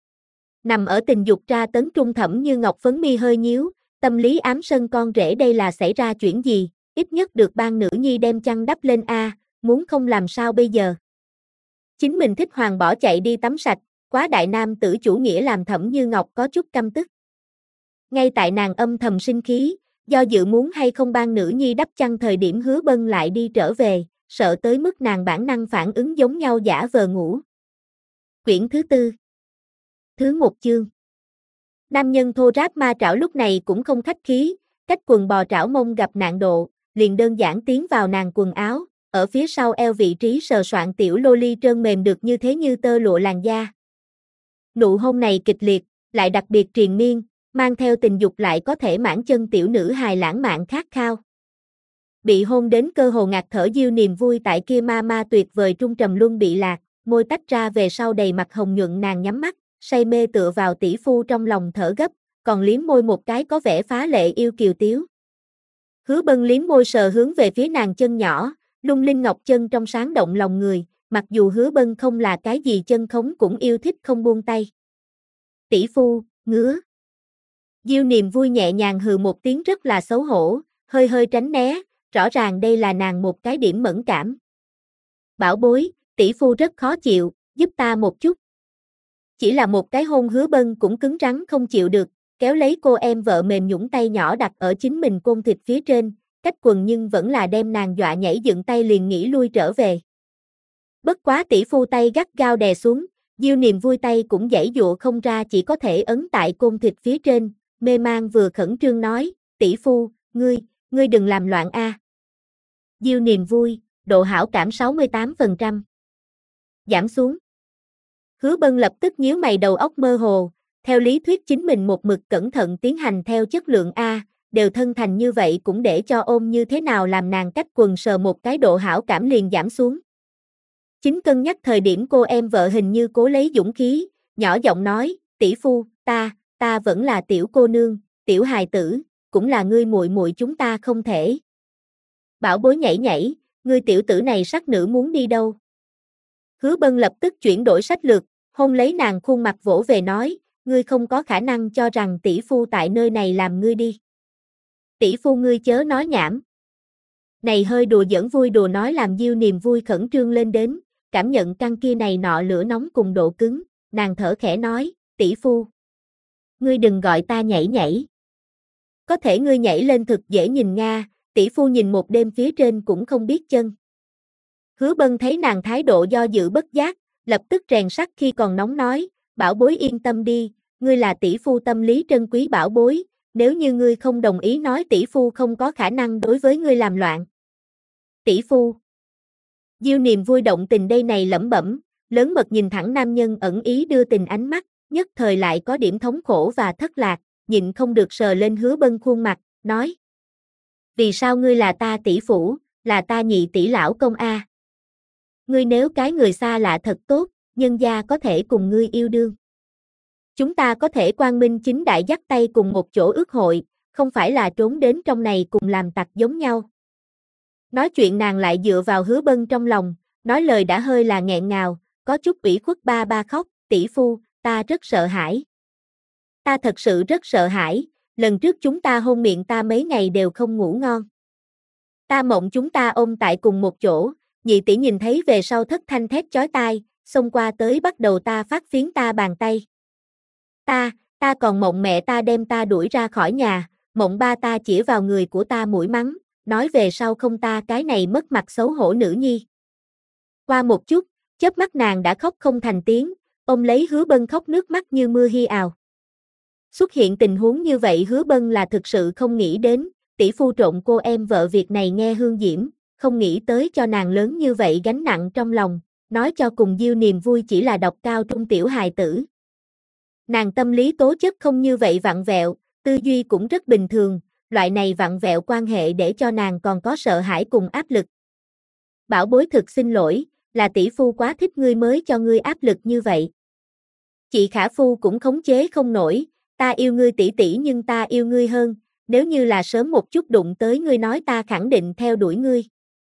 Nằm ở tình dục tra tấn trung Thẩm Như Ngọc phấn mi hơi nhíu, tâm lý ám sân con rể đây là xảy ra chuyện gì, ít nhất được ban nữ nhi đem chăn đắp lên a, muốn không làm sao bây giờ. Chính mình thích hoàng bỏ chạy đi tắm sạch, quá đại nam tử chủ nghĩa làm Thẩm Như Ngọc có chút căm tức. Ngay tại nàng âm thầm sinh khí, do dự muốn hay không ban nữ nhi đắp chăn thời điểm Hứa Bân lại đi trở về, sợ tới mức nàng bản năng phản ứng giống nhau giả vờ ngủ. Quyển thứ 4. Thứ 1 chương. Nam nhân thô ráp ma trảo lúc này cũng không khách khí, cách quần bò trảo mông gặp nạn độ, liền đơn giản tiến vào nàng quần áo, ở phía sau eo vị trí sờ soạn tiểu loli trơn mềm được như thế như tơ lụa làn da. Nụ hôn này kịch liệt, lại đặc biệt triền miên, mang theo tình dục lại có thể mãn chân tiểu nữ hài lãng mạn khát khao. Bị hôn đến cơ hồ ngạt thở Diêu niềm vui tại kia ma ma tuyệt vời trung trầm luân bị lạc, môi tách ra về sau đầy mặt hồng nhuận nàng nhắm mắt, say mê tựa vào tỷ phu trong lòng thở gấp, còn liếm môi một cái có vẻ phá lệ yêu kiều tiếu. Hứa Bân liếm môi sờ hướng về phía nàng chân nhỏ, lung linh ngọc chân trong sáng động lòng người, mặc dù Hứa Bân không là cái gì chân khống cũng yêu thích không buông tay. Tỷ phu, ngứa. Diêu niềm vui nhẹ nhàng hừ một tiếng rất là xấu hổ, hơi hơi tránh né, rõ ràng đây là nàng một cái điểm mẫn cảm. Bảo bối, tỷ phu rất khó chịu, giúp ta một chút. Chỉ là một cái hôn Hứa Bân cũng cứng rắn không chịu được, kéo lấy cô em vợ mềm nhũn tay nhỏ đặt ở chính mình côn thịt phía trên, cách quần nhưng vẫn là đem nàng dọa nhảy dựng tay liền nghĩ lui trở về. Bất quá tỷ phu tay gắt gao đè xuống, Diêu niềm vui tay cũng giãy dụa không ra chỉ có thể ấn tại côn thịt phía trên, mê mang vừa khẩn trương nói, tỷ phu, ngươi đừng làm loạn a. Diêu niềm vui, độ hảo cảm 68%. Giảm xuống. Hứa Bân lập tức nhíu mày đầu óc mơ hồ, theo lý thuyết chính mình một mực cẩn thận tiến hành theo chất lượng A, đều thân thành như vậy cũng để cho ôm như thế nào làm nàng cách quần sờ một cái độ hảo cảm liền giảm xuống. Chính cân nhắc thời điểm cô em vợ hình như cố lấy dũng khí, nhỏ giọng nói, tỷ phu, ta vẫn là tiểu cô nương, tiểu hài tử, cũng là ngươi muội muội chúng ta không thể. Bảo bối nhảy, ngươi tiểu tử này sắc nữ muốn đi đâu? Hứa Bân lập tức chuyển đổi sách lược, hôn lấy nàng khuôn mặt vỗ về nói, ngươi không có khả năng cho rằng tỷ phu tại nơi này làm ngươi đi. Tỷ phu ngươi chớ nói nhảm. Này hơi đùa giỡn vui đùa nói làm Diêu niềm vui khẩn trương lên đến, cảm nhận căng kia này nọ lửa nóng cùng độ cứng, nàng thở khẽ nói, tỷ phu. Ngươi đừng gọi ta nhảy. Có thể ngươi nhảy lên thực dễ nhìn nga, tỷ phu nhìn một đêm phía trên cũng không biết chân. Hứa Bân thấy nàng thái độ do dự bất giác, lập tức rèn sắt khi còn nóng nói, bảo bối yên tâm đi, ngươi là tỷ phu tâm lý trân quý bảo bối, nếu như ngươi không đồng ý nói tỷ phu không có khả năng đối với ngươi làm loạn. Tỷ phu. Diêu niềm vui động tình đây này lẩm bẩm, lớn mật nhìn thẳng nam nhân ẩn ý đưa tình ánh mắt, nhất thời lại có điểm thống khổ và thất lạc, nhịn không được sờ lên Hứa Bân khuôn mặt, nói. Vì sao ngươi là ta tỷ phủ, là ta nhị tỷ lão công a? Ngươi nếu cái người xa lạ thật tốt, nhân gia có thể cùng ngươi yêu đương. Chúng ta có thể quang minh chính đại dắt tay cùng một chỗ ước hội, không phải là trốn đến trong này cùng làm tặc giống nhau. Nói chuyện nàng lại dựa vào Hứa Bân trong lòng, nói lời đã hơi là nghẹn ngào, có chút ủy khuất ba khóc, tỷ phu, ta rất sợ hãi. Ta thật sự rất sợ hãi, lần trước chúng ta hôn miệng ta mấy ngày đều không ngủ ngon. Ta mộng chúng ta ôm tại cùng một chỗ, nhị tỷ nhìn thấy về sau thất thanh thét chói tai, xông qua tới bắt đầu ta phát phiến ta bàn tay. Ta còn mộng mẹ ta đem ta đuổi ra khỏi nhà, mộng ba ta chĩa vào người của ta mũi mắng, nói về sau không ta cái này mất mặt xấu hổ nữ nhi. Qua một chút, chớp mắt nàng đã khóc không thành tiếng, ôm lấy Hứa Bân khóc nước mắt như mưa hi ào. Xuất hiện tình huống như vậy Hứa Bân là thực sự không nghĩ đến, tỷ phu trộn cô em vợ việc này nghe Hương Diễm, không nghĩ tới cho nàng lớn như vậy gánh nặng trong lòng, nói cho cùng Diêu Niềm Vui chỉ là độc cao trung tiểu hài tử. Nàng tâm lý tố chất không như vậy vặn vẹo, tư duy cũng rất bình thường, loại này vặn vẹo quan hệ để cho nàng còn có sợ hãi cùng áp lực. Bảo bối thực xin lỗi, là tỷ phu quá thích ngươi mới cho ngươi áp lực như vậy. Chị Khả Phu cũng khống chế không nổi, ta yêu ngươi tỷ tỷ nhưng ta yêu ngươi hơn, nếu như là sớm một chút đụng tới ngươi nói ta khẳng định theo đuổi ngươi.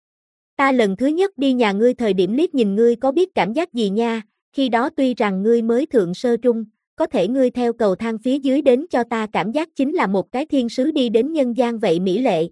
Ta lần thứ nhất đi nhà ngươi thời điểm liếc nhìn ngươi có biết cảm giác gì nha, khi đó tuy rằng ngươi mới thượng sơ trung, có thể ngươi theo cầu thang phía dưới đến cho ta cảm giác chính là một cái thiên sứ đi đến nhân gian vậy mỹ lệ.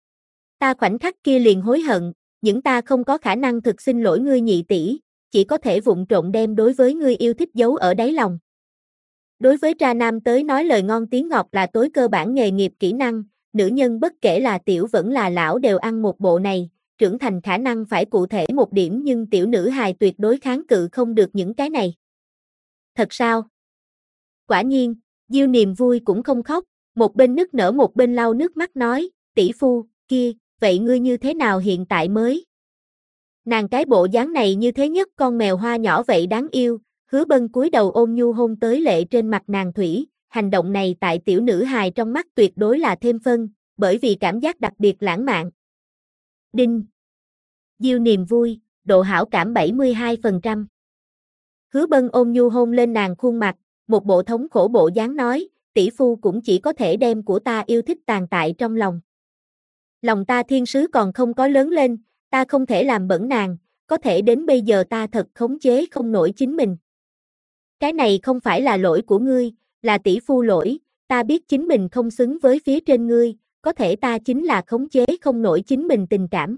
Ta khoảnh khắc kia liền hối hận, những ta không có khả năng thực xin lỗi ngươi nhị tỷ, chỉ có thể vụng trộn đem đối với ngươi yêu thích giấu ở đáy lòng. Đối với tra nam tới nói lời ngon tiếng ngọt là tối cơ bản nghề nghiệp kỹ năng, nữ nhân bất kể là tiểu vẫn là lão đều ăn một bộ này, trưởng thành khả năng phải cụ thể một điểm nhưng tiểu nữ hài tuyệt đối kháng cự không được những cái này. Thật sao? Quả nhiên, Diêu Niềm Vui cũng không khóc, một bên nức nở một bên lau nước mắt nói, tỷ phu, kia, vậy ngươi như thế nào hiện tại mới? Nàng cái bộ dáng này như thế nhất con mèo hoa nhỏ vậy đáng yêu, Hứa Bân cúi đầu ôm nhu hôn tới lệ trên mặt nàng thủy, hành động này tại tiểu nữ hài trong mắt tuyệt đối là thêm phân, bởi vì cảm giác đặc biệt lãng mạn. Đinh. Diêu Niềm Vui, độ hảo cảm 72%. Hứa Bân ôm nhu hôn lên nàng khuôn mặt, một bộ thống khổ bộ dáng nói, tỷ phu cũng chỉ có thể đem của ta yêu thích tàn tại trong lòng. Lòng ta thiên sứ còn không có lớn lên, ta không thể làm bẩn nàng, có thể đến bây giờ ta thật khống chế không nổi chính mình. Cái này không phải là lỗi của ngươi, là tỷ phu lỗi, ta biết chính mình không xứng với phía trên ngươi, có thể ta chính là khống chế không nổi chính mình tình cảm.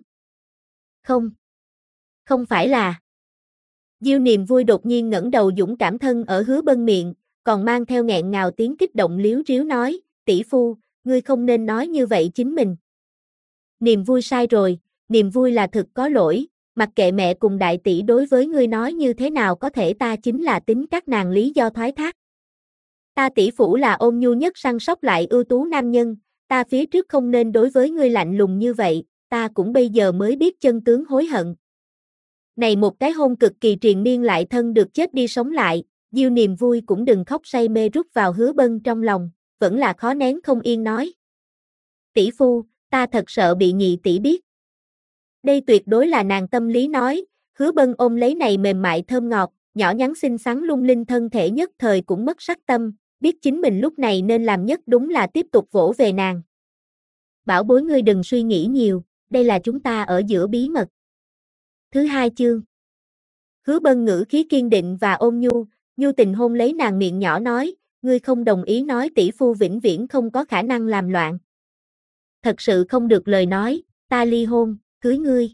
Không phải là. Diêu Niềm Vui đột nhiên ngẩng đầu dũng cảm thân ở Hứa Bân miệng, còn mang theo nghẹn ngào tiếng kích động líu ríu nói, tỷ phu, ngươi không nên nói như vậy chính mình. Niềm Vui sai rồi, Niềm Vui là thực có lỗi, mặc kệ mẹ cùng đại tỷ đối với ngươi nói như thế nào có thể ta chính là tính các nàng lý do thoái thác. Ta tỷ phủ là ôn nhu nhất săn sóc lại ưu tú nam nhân, ta phía trước không nên đối với ngươi lạnh lùng như vậy, ta cũng bây giờ mới biết chân tướng hối hận. Này một cái hôn cực kỳ triền miên lại thân được chết đi sống lại, Diêu Niềm Vui cũng đừng khóc say mê rút vào Hứa Bân trong lòng, vẫn là khó nén không yên nói. Tỷ phu, ta thật sợ bị nhị tỷ biết. Đây tuyệt đối là nàng tâm lý nói, Hứa Bân ôm lấy này mềm mại thơm ngọt, nhỏ nhắn xinh xắn lung linh thân thể nhất thời cũng mất sắc tâm, biết chính mình lúc này nên làm nhất đúng là tiếp tục vỗ về nàng. Bảo bối ngươi đừng suy nghĩ nhiều, đây là chúng ta ở giữa bí mật. Thứ 2 chương. Hứa Bân ngữ khí kiên định và ôn nhu tình hôn lấy nàng miệng nhỏ nói, ngươi không đồng ý nói tỷ phu vĩnh viễn không có khả năng làm loạn. Thật sự không được lời nói, ta ly hôn, cưới ngươi.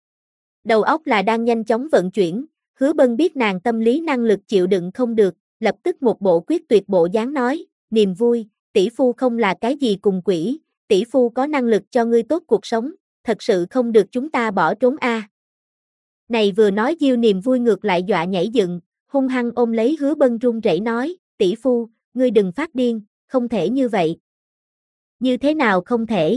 Đầu óc là đang nhanh chóng vận chuyển, Hứa Bân biết nàng tâm lý năng lực chịu đựng không được, lập tức một bộ quyết tuyệt bộ dáng nói, Niềm Vui, tỷ phu không là cái gì cùng quỷ, tỷ phu có năng lực cho ngươi tốt cuộc sống, thật sự không được chúng ta bỏ trốn a. Này vừa nói Diêu Niềm Vui ngược lại dọa nhảy dựng, hung hăng ôm lấy Hứa Bân run rẩy nói, tỷ phu, ngươi đừng phát điên, không thể như vậy. Như thế nào không thể?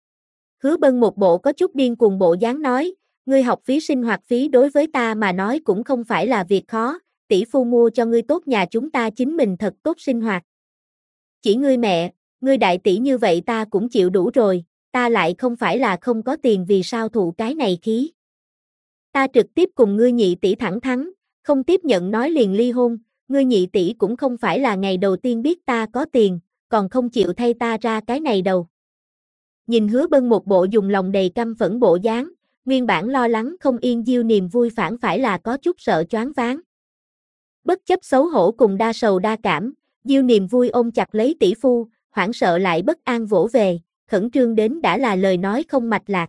Hứa Bân một bộ có chút điên cuồng bộ dáng nói, ngươi học phí sinh hoạt phí đối với ta mà nói cũng không phải là việc khó, tỷ phu mua cho ngươi tốt nhà chúng ta chính mình thật tốt sinh hoạt. Chỉ ngươi mẹ, ngươi đại tỷ như vậy ta cũng chịu đủ rồi, ta lại không phải là không có tiền vì sao thụ cái này khí. Ta trực tiếp cùng ngươi nhị tỷ thẳng thắn, không tiếp nhận nói liền ly hôn, ngươi nhị tỷ cũng không phải là ngày đầu tiên biết ta có tiền, còn không chịu thay ta ra cái này đâu. Nhìn Hứa Bân một bộ dùng lòng đầy căm phẫn bộ dáng, nguyên bản lo lắng không yên Diêu Niềm Vui phản phải là có chút sợ choáng váng. Bất chấp xấu hổ cùng đa sầu đa cảm, Diêu Niềm Vui ôm chặt lấy tỷ phu, hoảng sợ lại bất an vỗ về, khẩn trương đến đã là lời nói không mạch lạc.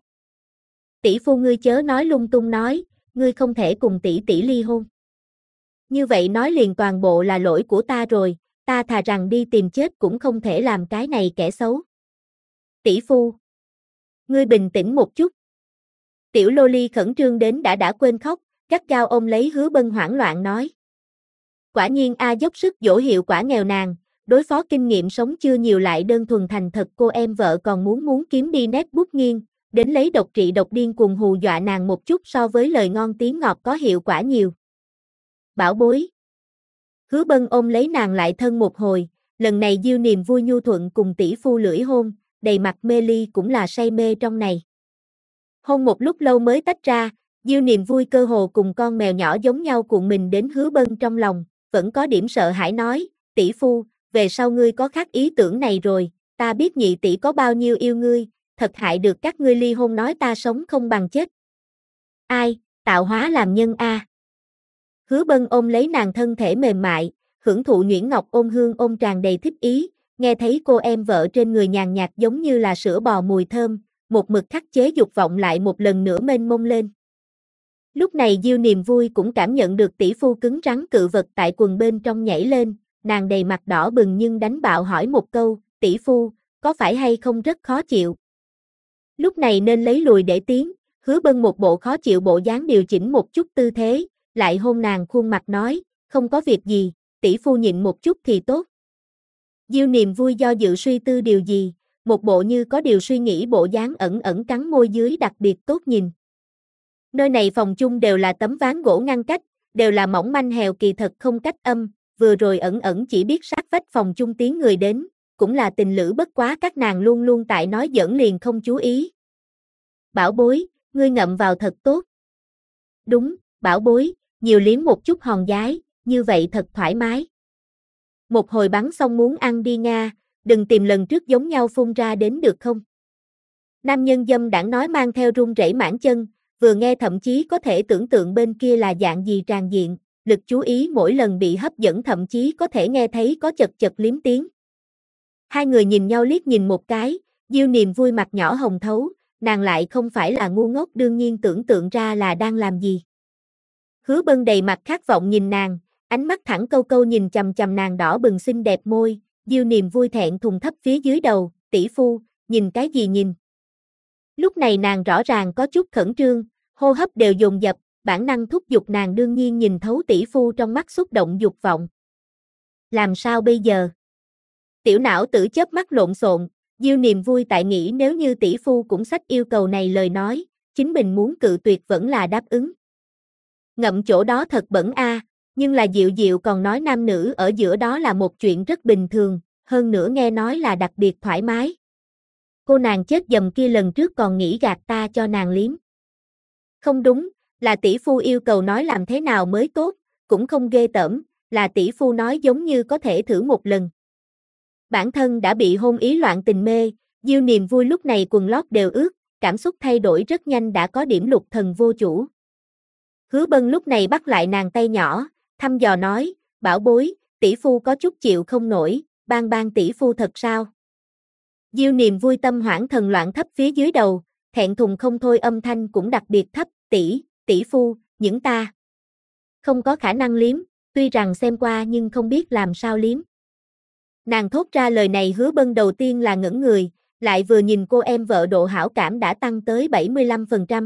Tỷ phu ngươi chớ nói lung tung nói, ngươi không thể cùng tỷ tỷ ly hôn. Như vậy nói liền toàn bộ là lỗi của ta rồi, ta thà rằng đi tìm chết cũng không thể làm cái này kẻ xấu. Tỷ phu, ngươi bình tĩnh một chút. Tiểu Loli khẩn trương đến đã quên khóc, gắt gao ôm lấy Hứa Bân hoảng loạn nói. Quả nhiên dốc sức dỗ hiệu quả nghèo nàng, đối phó kinh nghiệm sống chưa nhiều lại đơn thuần thành thật cô em vợ còn muốn kiếm đi nét bút nghiêng, đến lấy độc trị độc điên cuồng hù dọa nàng một chút so với lời ngon tiếng ngọt có hiệu quả nhiều. Bảo bối. Hứa Bân ôm lấy nàng lại thân một hồi, lần này Diêu Niềm Vui nhu thuận cùng tỷ phu lưỡi hôn, đầy mặt mê ly cũng là say mê trong này. Hôn một lúc lâu mới tách ra, Diêu Niềm Vui cơ hồ cùng con mèo nhỏ giống nhau cuộn mình đến Hứa Bân trong lòng, vẫn có điểm sợ hãi nói, tỷ phu, về sau ngươi có khác ý tưởng này rồi, ta biết nhị tỷ có bao nhiêu yêu ngươi, thật hại được các ngươi ly hôn nói ta sống không bằng chết. Ai, tạo hóa làm nhân a. Hứa Bân ôm lấy nàng thân thể mềm mại, hưởng thụ nhuyễn ngọc ôm hương ôm tràn đầy thích ý, nghe thấy cô em vợ trên người nhàn nhạt giống như là sữa bò mùi thơm, một mực khắc chế dục vọng lại một lần nữa mênh mông lên. Lúc này Diêu Niềm Vui cũng cảm nhận được tỷ phu cứng rắn cự vật tại quần bên trong nhảy lên, nàng đầy mặt đỏ bừng nhưng đánh bạo hỏi một câu, tỷ phu, có phải hay không rất khó chịu? Lúc này nên lấy lùi để tiến, Hứa Bân một bộ khó chịu bộ dáng điều chỉnh một chút tư thế, lại hôn nàng khuôn mặt nói, không có việc gì, tỷ phu nhịn một chút thì tốt. Diêu Niềm Vui do dự suy tư điều gì, một bộ như có điều suy nghĩ bộ dáng ẩn ẩn cắn môi dưới đặc biệt tốt nhìn. Nơi này phòng chung đều là tấm ván gỗ ngăn cách, đều là mỏng manh hèo kỳ thật không cách âm, vừa rồi ẩn ẩn chỉ biết sát vách phòng chung tiếng người đến, cũng là tình lữ bất quá các nàng luôn luôn tại nói giỡn liền không chú ý. Bảo bối, ngươi ngậm vào thật tốt. Đúng, bảo bối, nhiều liếm một chút hòn giái, như vậy thật thoải mái. Một hồi bắn xong muốn ăn đi Nga, đừng tìm lần trước giống nhau phun ra đến được không? Nam nhân dâm đãng nói mang theo run rẩy mãn chân, vừa nghe thậm chí có thể tưởng tượng bên kia là dạng gì tràn diện, lực chú ý mỗi lần bị hấp dẫn thậm chí có thể nghe thấy có chật chật liếm tiếng. Hai người nhìn nhau liếc nhìn một cái, Diêu Niềm Vui mặt nhỏ hồng thấu, nàng lại không phải là ngu ngốc đương nhiên tưởng tượng ra là đang làm gì. Hứa Bân đầy mặt khát vọng nhìn nàng, ánh mắt thẳng câu câu nhìn chằm chằm nàng đỏ bừng xinh đẹp môi, Diêu Niềm Vui thẹn thùng thấp phía dưới đầu, tỷ phu, nhìn cái gì nhìn. Lúc này nàng rõ ràng có chút khẩn trương, hô hấp đều dồn dập, bản năng thúc giục nàng đương nhiên nhìn thấu tỷ phu trong mắt xúc động dục vọng. Làm sao bây giờ? Tiểu não tử chớp mắt lộn xộn, Diêu Niềm Vui tại nghĩ nếu như tỷ phu cũng xách yêu cầu này lời nói, chính mình muốn cự tuyệt vẫn là đáp ứng. Ngậm chỗ đó thật bẩn a, nhưng là Diệu Diệu còn nói nam nữ ở giữa đó là một chuyện rất bình thường, hơn nữa nghe nói là đặc biệt thoải mái. Cô nàng chết dầm kia lần trước còn nghĩ gạt ta cho nàng liếm. Không đúng, là tỷ phu yêu cầu nói làm thế nào mới tốt, cũng không ghê tởm, là tỷ phu nói giống như có thể thử một lần. Bản thân đã bị hôn ý loạn tình mê, Diêu Niềm Vui lúc này quần lót đều ướt, cảm xúc thay đổi rất nhanh đã có điểm lục thần vô chủ. Hứa Bân lúc này bắt lại nàng tay nhỏ, thăm dò nói, bảo bối, tỷ phu có chút chịu không nổi, ban tỷ phu thật sao? Diêu Niềm Vui tâm hoảng thần loạn thấp phía dưới đầu, thẹn thùng không thôi âm thanh cũng đặc biệt thấp, tỷ phu, những ta không có khả năng liếm, tuy rằng xem qua nhưng không biết làm sao liếm. Nàng thốt ra lời này Hứa Bân đầu tiên là ngẩn người, lại vừa nhìn cô em vợ độ hảo cảm đã tăng tới 75%.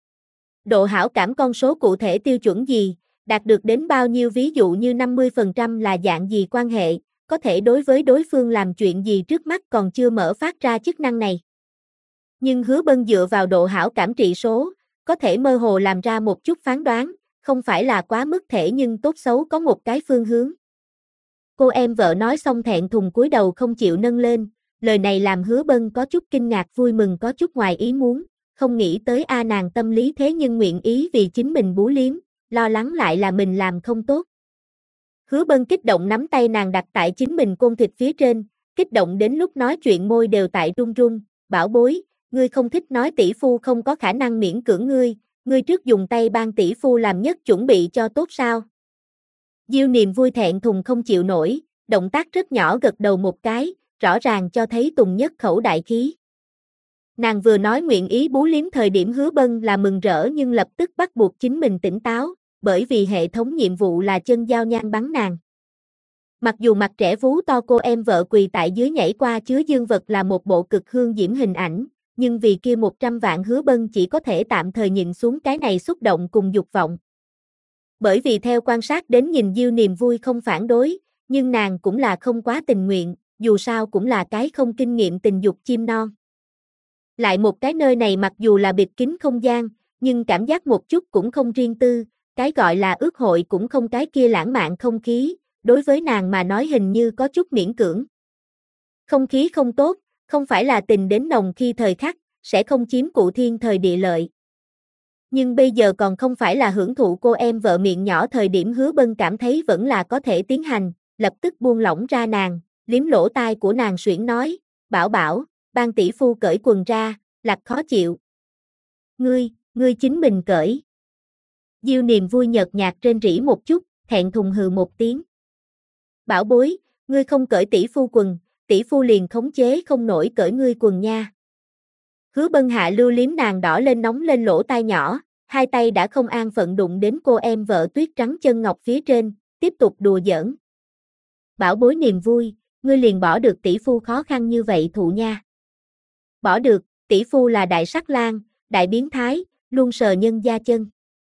Độ hảo cảm con số cụ thể tiêu chuẩn gì, đạt được đến bao nhiêu ví dụ như 50% là dạng gì quan hệ, có thể đối với đối phương làm chuyện gì trước mắt còn chưa mở phát ra chức năng này. Nhưng Hứa Bân dựa vào độ hảo cảm trị số, có thể mơ hồ làm ra một chút phán đoán, không phải là quá mức thể nhưng tốt xấu có một cái phương hướng. Cô em vợ nói xong thẹn thùng cúi đầu không chịu nâng lên, lời này làm Hứa Bân có chút kinh ngạc vui mừng có chút ngoài ý muốn, không nghĩ tới nàng tâm lý thế nhưng nguyện ý vì chính mình bú liếm, lo lắng lại là mình làm không tốt. Hứa Bân kích động nắm tay nàng đặt tại chính mình côn thịt phía trên, kích động đến lúc nói chuyện môi đều tại run run, bảo bối, ngươi không thích nói tỷ phu không có khả năng miễn cưỡng ngươi trước dùng tay ban tỷ phu làm nhất chuẩn bị cho tốt sao. Diêu Niềm Vui thẹn thùng không chịu nổi, động tác rất nhỏ gật đầu một cái, rõ ràng cho thấy Tùng nhất khẩu đại khí. Nàng vừa nói nguyện ý bú liếm thời điểm Hứa Bân là mừng rỡ nhưng lập tức bắt buộc chính mình tỉnh táo, bởi vì hệ thống nhiệm vụ là chân dao nhang bắn nàng. Mặc dù mặt trẻ vú to cô em vợ quỳ tại dưới nhảy qua chứa dương vật là một bộ cực hương diễm hình ảnh, nhưng vì kia 100 vạn Hứa Bân chỉ có thể tạm thời nhịn xuống cái này xúc động cùng dục vọng. Bởi vì theo quan sát đến nhìn Diêu Niềm Vui không phản đối, Nhưng nàng cũng là không quá tình nguyện, dù sao cũng là cái không kinh nghiệm tình dục chim non. Lại một cái nơi này mặc dù là bịt kín không gian, nhưng cảm giác một chút cũng không riêng tư, cái gọi là ước hội cũng không cái kia lãng mạn không khí, đối với nàng mà nói hình như có chút miễn cưỡng. Không khí không tốt, không phải là tình đến nồng khi thời khắc, sẽ không chiếm cụ thiên thời địa lợi. Nhưng bây giờ còn không phải là hưởng thụ cô em vợ miệng nhỏ thời điểm Hứa Bân cảm thấy vẫn là có thể tiến hành, lập tức buông lỏng ra nàng, liếm lỗ tai của nàng suyễn nói, bảo bảo, ban tỷ phu cởi quần ra, lặt khó chịu. Ngươi chính mình cởi. Diêu Niềm vui nhợt nhạt rên rỉ một chút, thẹn thùng hừ một tiếng. Bảo bối, ngươi không cởi tỷ phu quần, tỷ phu liền khống chế không nổi cởi ngươi quần nha. Hứa Bân hạ lưu liếm nàng đỏ lên nóng lên lỗ tai nhỏ, hai tay đã không an phận đụng đến cô em vợ tuyết trắng chân ngọc phía trên, tiếp tục đùa giỡn. Bảo bối niềm vui, ngươi liền bỏ được tỷ phu khó khăn như vậy thụ nha. Bỏ được, tỷ phu là đại sắc lang, đại biến thái, luôn sờ nhân gia chân.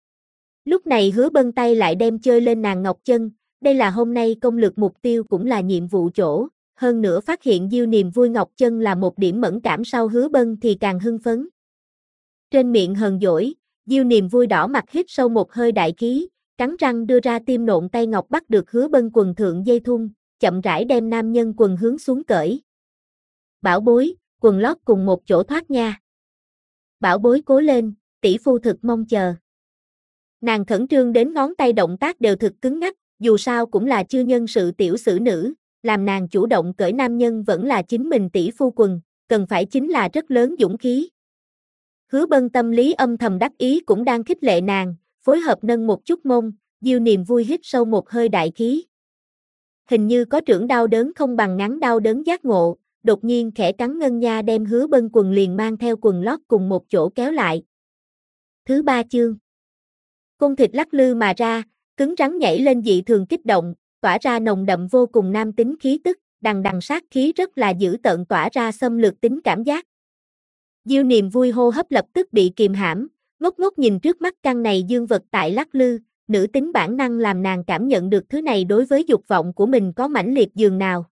Lúc này Hứa Bân tay lại đem chơi lên nàng ngọc chân, đây là hôm nay công lực mục tiêu cũng là nhiệm vụ chỗ, hơn nữa phát hiện Diêu Niềm vui ngọc chân là một điểm mẫn cảm sau Hứa Bân thì càng hưng phấn. Trên miệng hờn dỗi, Diêu Niềm vui đỏ mặt hít sâu một hơi đại khí, cắn răng đưa ra tim nộn tay ngọc bắt được Hứa Bân quần thượng dây thun, chậm rãi đem nam nhân quần hướng xuống cởi. Bảo bối, quần lót cùng một chỗ thoát nha. Bảo bối cố lên, tỷ phu thực mong chờ. Nàng khẩn trương đến ngón tay động tác đều thực cứng ngắc, dù sao cũng là chưa nhân sự tiểu xử nữ, làm nàng chủ động cởi nam nhân vẫn là chính mình tỷ phu quần, cần phải chính là rất lớn dũng khí. Hứa Bân tâm lý âm thầm đắc ý cũng đang khích lệ nàng, phối hợp nâng một chút mông, Diêu Niềm vui hít sâu một hơi đại khí. Hình như có trưởng đau đớn không bằng ngắn đau đớn giác ngộ, đột nhiên khẽ cắn ngân nha đem Hứa Bân quần liền mang theo quần lót cùng một chỗ kéo lại. Thứ 3 chương. Côn thịt lắc lư mà ra, cứng rắn nhảy lên dị thường kích động, tỏa ra nồng đậm vô cùng nam tính khí tức, đằng đằng sát khí rất là dữ tợn tỏa ra xâm lược tính cảm giác. Diêu Niềm vui hô hấp lập tức bị kìm hãm, ngốc ngốc nhìn trước mắt căn này dương vật tại lắc lư, nữ tính bản năng làm nàng cảm nhận được thứ này đối với dục vọng của mình có mãnh liệt dường nào.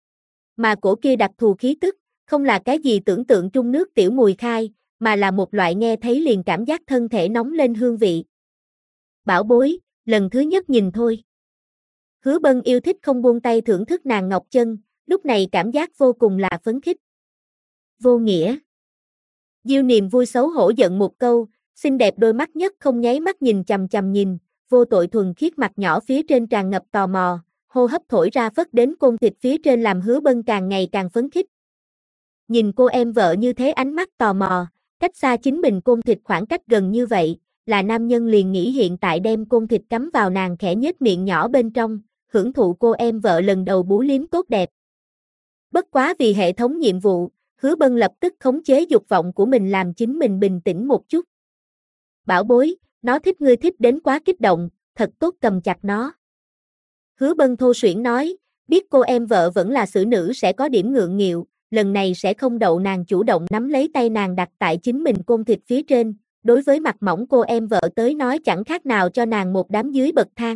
Mà cổ kia đặc thù khí tức, không là cái gì tưởng tượng trung nước tiểu mùi khai, mà là một loại nghe thấy liền cảm giác thân thể nóng lên hương vị. Bảo bối, lần thứ nhất nhìn thôi. Hứa Bân yêu thích không buông tay thưởng thức nàng ngọc chân, lúc này cảm giác vô cùng là phấn khích. Vô nghĩa. Diêu Niềm vui xấu hổ giận một câu, xinh đẹp đôi mắt nhất không nháy mắt nhìn chằm chằm nhìn, vô tội thuần khiết mặt nhỏ phía trên tràn ngập tò mò, hô hấp thổi ra phất đến côn thịt phía trên làm Hứa Bân càng ngày càng phấn khích. Nhìn cô em vợ như thế ánh mắt tò mò, cách xa chính mình côn thịt khoảng cách gần như vậy, là nam nhân liền nghĩ hiện tại đem côn thịt cắm vào nàng khẽ nhếch miệng nhỏ bên trong, hưởng thụ cô em vợ lần đầu bú liếm tốt đẹp. Bất quá vì hệ thống nhiệm vụ, Hứa Bân lập tức khống chế dục vọng của mình làm chính mình bình tĩnh một chút. Bảo bối, nó thích ngươi thích đến quá kích động, thật tốt cầm chặt nó. Hứa Bân thô suyễn nói, biết cô em vợ vẫn là xử nữ sẽ có điểm ngượng nghịu, lần này sẽ không đậu nàng chủ động nắm lấy tay nàng đặt tại chính mình côn thịt phía trên, đối với mặt mỏng cô em vợ tới nói chẳng khác nào cho nàng một đám dưới bậc thang.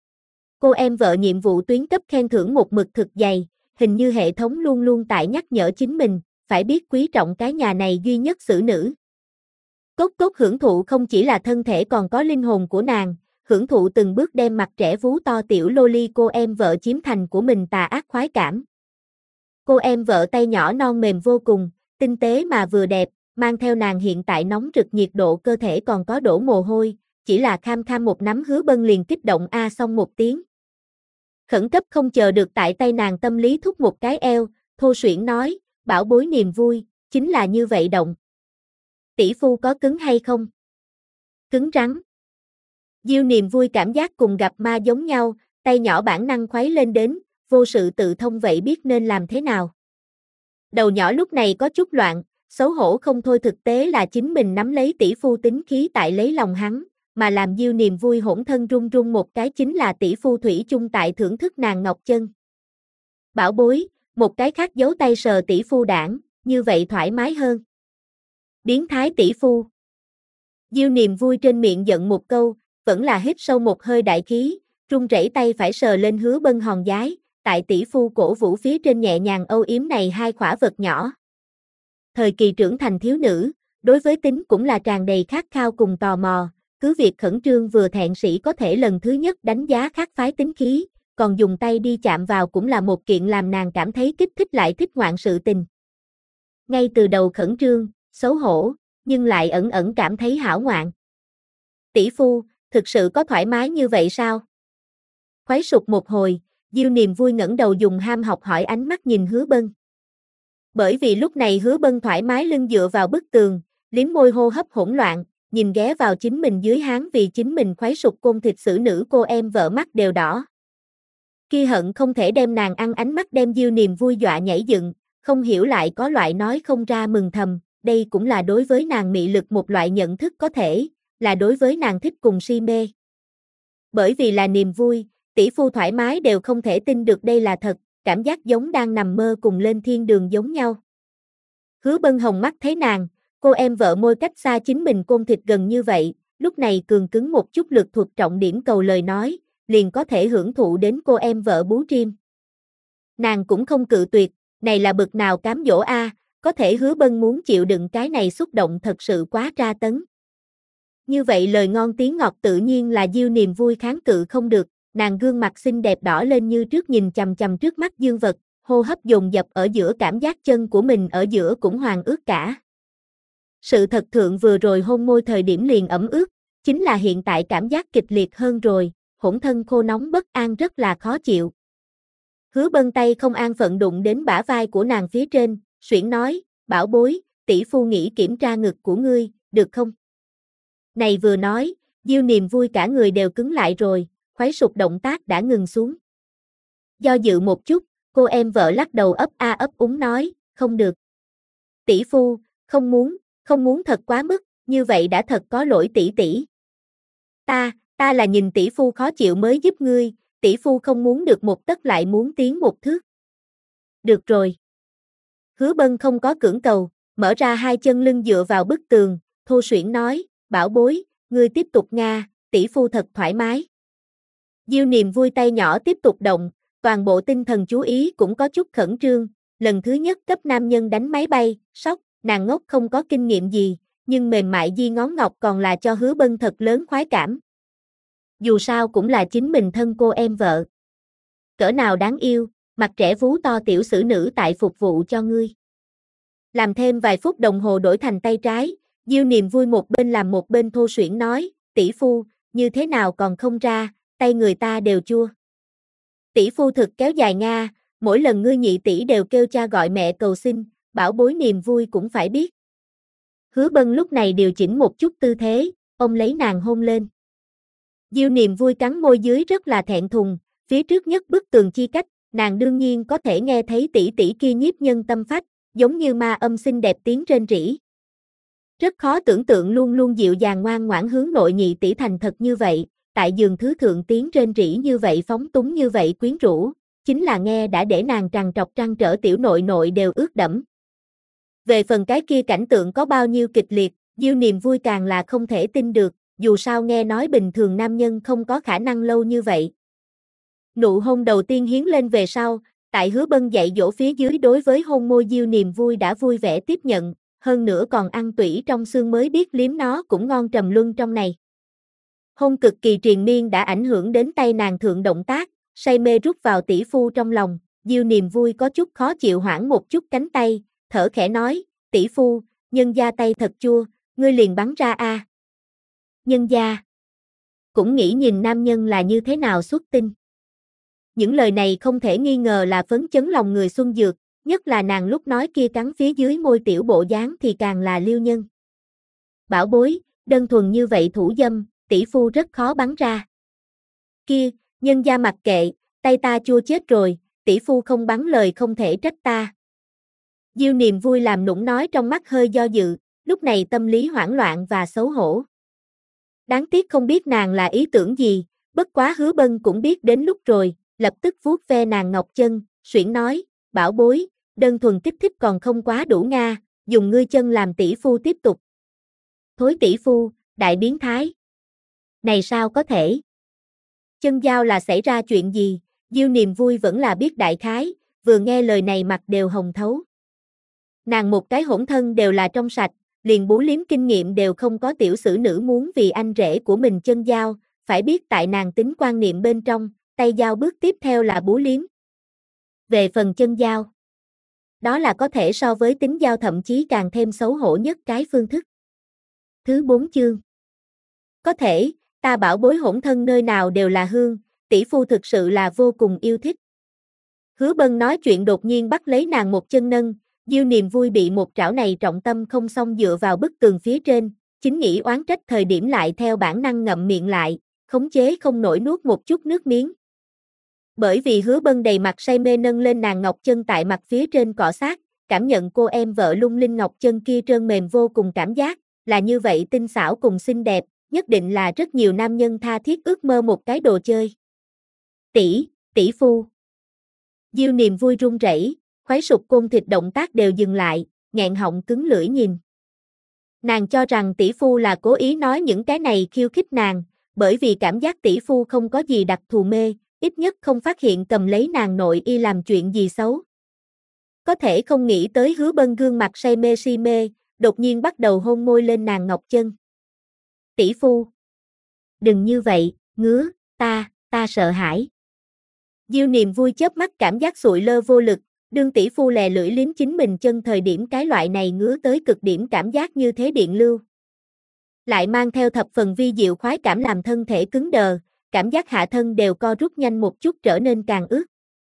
Cô em vợ nhiệm vụ tuyến cấp khen thưởng một mực thực dày, hình như hệ thống luôn luôn tại nhắc nhở chính mình, phải biết quý trọng cái nhà này duy nhất xử nữ. Cốt cốt hưởng thụ không chỉ là thân thể còn có linh hồn của nàng, hưởng thụ từng bước đem mặt trẻ vú to tiểu loli cô em vợ chiếm thành của mình tà ác khoái cảm. Cô em vợ tay nhỏ non mềm vô cùng, tinh tế mà vừa đẹp, mang theo nàng hiện tại nóng rực nhiệt độ cơ thể còn có đổ mồ hôi, chỉ là kham kham một nắm Hứa Bân liền kích động a xong một tiếng. Khẩn cấp không chờ được tại tay nàng tâm lý thúc một cái eo, thô suyễn nói, bảo bối niềm vui, chính là như vậy động. Tỷ phu có cứng hay không? Cứng rắn. Diêu Niềm vui cảm giác cùng gặp ma giống nhau, tay nhỏ bản năng khuấy lên đến, vô sự tự thông vậy biết nên làm thế nào. Đầu nhỏ lúc này có chút loạn, xấu hổ không thôi thực tế là chính mình nắm lấy tỷ phu tính khí tại lấy lòng hắn, mà làm Diêu Niềm vui hỗn thân run run một cái chính là tỷ phu thủy chung tại thưởng thức nàng ngọc chân. Bảo bối, một cái khác giấu tay sờ tỷ phu đảng, như vậy thoải mái hơn. Biến thái tỷ phu. Diêu Niềm vui trên miệng giận một câu, vẫn là hít sâu một hơi đại khí, run rẩy tay phải sờ lên Hứa Bân hòn giái, tại tỷ phu cổ vũ phía trên nhẹ nhàng âu yếm này hai khỏa vật nhỏ. Thời kỳ trưởng thành thiếu nữ, đối với tính cũng là tràn đầy khát khao cùng tò mò, cứ việc khẩn trương vừa thẹn sĩ có thể lần thứ nhất đánh giá khác phái tính khí, còn dùng tay đi chạm vào cũng là một kiện làm nàng cảm thấy kích thích lại thích ngoạn sự tình. Ngay từ đầu khẩn trương, xấu hổ, nhưng lại ẩn ẩn cảm thấy hảo ngoạn. Tỷ phu, thực sự có thoải mái như vậy sao? Khoái sục một hồi, Diêu Niềm Vui ngẩng đầu dùng ham học hỏi ánh mắt nhìn Hứa Bân. Bởi vì lúc này Hứa Bân thoải mái lưng dựa vào bức tường, liếm môi hô hấp hỗn loạn, nhìn ghé vào chính mình dưới háng vì chính mình khoái sục côn thịt xử nữ cô em vợ mắt đều đỏ. Kia hận không thể đem nàng ăn ánh mắt đem Diêu Niềm Vui dọa nhảy dựng, không hiểu lại có loại nói không ra mừng thầm, đây cũng là đối với nàng mị lực một loại nhận thức có thể, là đối với nàng thích cùng si mê. Bởi vì là niềm vui, tỷ phu thoải mái đều không thể tin được đây là thật, cảm giác giống đang nằm mơ cùng lên thiên đường giống nhau. Hứa Bân hồng mắt thấy nàng, cô em vợ môi cách xa chính mình côn thịt gần như vậy, lúc này cường cứng một chút lực thuật trọng điểm cầu lời nói, liền có thể hưởng thụ đến cô em vợ bú triêm. Nàng cũng không cự tuyệt, này là bực nào cám dỗ a, có thể Hứa Bân muốn chịu đựng cái này xúc động thật sự quá tra tấn. Như vậy lời ngon tiếng ngọt tự nhiên là Diêu Niềm Vui kháng cự không được, nàng gương mặt xinh đẹp đỏ lên như trước nhìn chằm chằm trước mắt dương vật, hô hấp dồn dập ở giữa cảm giác chân của mình ở giữa cũng hoàn ướt cả. Sự thật thượng vừa rồi hôn môi thời điểm liền ẩm ướt, chính là hiện tại cảm giác kịch liệt hơn rồi, hỗn thân khô nóng bất an rất là khó chịu. Hứa Bân tay không an phận đụng đến bả vai của nàng phía trên, xuyển nói, bảo bối, tỷ phu nghĩ kiểm tra ngực của ngươi, được không? Này vừa nói, Diêu Niềm Vui cả người đều cứng lại rồi, khoái sục động tác đã ngừng xuống. Do dự một chút, cô em vợ lắc đầu ấp a ấp úng nói, không được. Tỷ phu, không muốn thật quá mức, như vậy đã thật có lỗi tỷ tỷ. Ta là nhìn tỷ phu khó chịu mới giúp ngươi, tỷ phu không muốn được một tấc lại muốn tiến một thước. Được rồi. Hứa Bân không có cưỡng cầu, mở ra hai chân lưng dựa vào bức tường, thô suyễn nói, bảo bối, ngươi tiếp tục nga, tỷ phu thật thoải mái. Diêu Niềm Vui tay nhỏ tiếp tục động, toàn bộ tinh thần chú ý cũng có chút khẩn trương, lần thứ nhất cấp nam nhân đánh máy bay, sốc, nàng ngốc không có kinh nghiệm gì, nhưng mềm mại di ngón ngọc còn là cho Hứa Bân thật lớn khoái cảm. Dù sao cũng là chính mình thân cô em vợ. Cỡ nào đáng yêu, mặt trẻ vú to tiểu xử nữ tại phục vụ cho ngươi. Làm thêm vài phút đồng hồ đổi thành tay trái, Diêu Niềm Vui một bên làm một bên thô suyễn nói, tỷ phu, như thế nào còn không ra, tay người ta đều chua. Tỷ phu thực kéo dài nga, mỗi lần ngươi nhị tỷ đều kêu cha gọi mẹ cầu xin, bảo bối Niềm Vui cũng phải biết. Hứa Bân lúc này điều chỉnh một chút tư thế, ông lấy nàng hôn lên. Diêu Niềm Vui cắn môi dưới rất là thẹn thùng, phía trước nhất bức tường chi cách, nàng đương nhiên có thể nghe thấy tỷ tỷ kia nhiếp nhân tâm phách, giống như ma âm xinh đẹp tiếng rên rỉ. Rất khó tưởng tượng luôn luôn dịu dàng ngoan ngoãn hướng nội nhị tỷ thành thật như vậy, tại giường thứ thượng tiếng rên rỉ như vậy phóng túng như vậy quyến rũ, chính là nghe đã để nàng trằn trọc trăn trở tiểu nội nội đều ướt đẫm. Về phần cái kia cảnh tượng có bao nhiêu kịch liệt, Diêu Niềm Vui càng là không thể tin được, dù sao nghe nói bình thường nam nhân không có khả năng lâu như vậy. Nụ hôn đầu tiên hiến lên về sau, tại Hứa Bân dạy dỗ phía dưới đối với hôn môi Diêu Niềm Vui đã vui vẻ tiếp nhận, hơn nữa còn ăn tủy trong xương mới biết liếm nó cũng ngon trầm luân trong này. Hôn cực kỳ triền miên đã ảnh hưởng đến tay nàng thượng động tác, say mê rút vào tỷ phu trong lòng, Diêu Niềm Vui có chút khó chịu hoảng một chút cánh tay, thở khẽ nói, tỷ phu, nhân gia tay thật chua, ngươi liền bắn ra a. Nhân gia cũng nghĩ nhìn nam nhân là như thế nào xuất tinh. Những lời này không thể nghi ngờ là phấn chấn lòng người Xuân Dược, nhất là nàng lúc nói kia cắn phía dưới môi tiểu bộ dáng thì càng là liêu nhân. Bảo bối, đơn thuần như vậy thủ dâm, tỷ phu rất khó bắn ra. Kia, nhân gia mặc kệ, tay ta chua chết rồi, tỷ phu không bắn lời không thể trách ta. Diêu Niềm Vui làm nũng nói trong mắt hơi do dự, lúc này tâm lý hoảng loạn và xấu hổ. Đáng tiếc không biết nàng là ý tưởng gì, bất quá Hứa Bân cũng biết đến lúc rồi, lập tức vuốt ve nàng ngọc chân, xuyển nói, bảo bối, đơn thuần kích thích còn không quá đủ nga, dùng ngươi chân làm tỷ phu tiếp tục. Thối tỷ phu, đại biến thái. Này sao có thể? Chân giao là xảy ra chuyện gì, Diêu Niềm Vui vẫn là biết đại khái, vừa nghe lời này mặt đều hồng thấu. Nàng một cái hỗn thân đều là trong sạch, liền bú liếm kinh nghiệm đều không có, tiểu sử nữ muốn vì anh rể của mình chân dao, phải biết tại nàng tính quan niệm bên trong, tay dao bước tiếp theo là bú liếm. Về phần chân dao, đó là có thể so với tính dao thậm chí càng thêm xấu hổ nhất cái phương thức. Thứ 4 chương. Có thể, ta bảo bối hỗn thân nơi nào đều là hương, tỷ phu thực sự là vô cùng yêu thích. Hứa Bân nói chuyện đột nhiên bắt lấy nàng một chân nâng, Diêu Niềm Vui bị một trảo này trọng tâm không xong dựa vào bức tường phía trên, chính nghĩ oán trách thời điểm lại theo bản năng ngậm miệng lại, khống chế không nổi nuốt một chút nước miếng. Bởi vì Hứa Bân đầy mặt say mê nâng lên nàng ngọc chân tại mặt phía trên cọ sát, cảm nhận cô em vợ lung linh ngọc chân kia trơn mềm vô cùng cảm giác, là như vậy tinh xảo cùng xinh đẹp, nhất định là rất nhiều nam nhân tha thiết ước mơ một cái đồ chơi. Tỷ phu. Diêu Niềm Vui run rẩy, khoái sụp côn thịt động tác đều dừng lại, nghẹn họng cứng lưỡi nhìn. Nàng cho rằng tỷ phu là cố ý nói những cái này khiêu khích nàng, bởi vì cảm giác tỷ phu không có gì đặc thù mê, ít nhất không phát hiện cầm lấy nàng nội y làm chuyện gì xấu. Có thể không nghĩ tới Hứa Bân gương mặt say mê si mê, đột nhiên bắt đầu hôn môi lên nàng ngọc chân. Tỷ phu. Đừng như vậy, ngứa, ta sợ hãi. Diêu Niềm Vui chớp mắt cảm giác sụi lơ vô lực, đương tỷ phu lè lưỡi liếm chính mình chân thời điểm cái loại này ngứa tới cực điểm cảm giác như thế điện lưu. Lại mang theo thập phần vi diệu khoái cảm làm thân thể cứng đờ, cảm giác hạ thân đều co rút nhanh một chút trở nên càng ướt.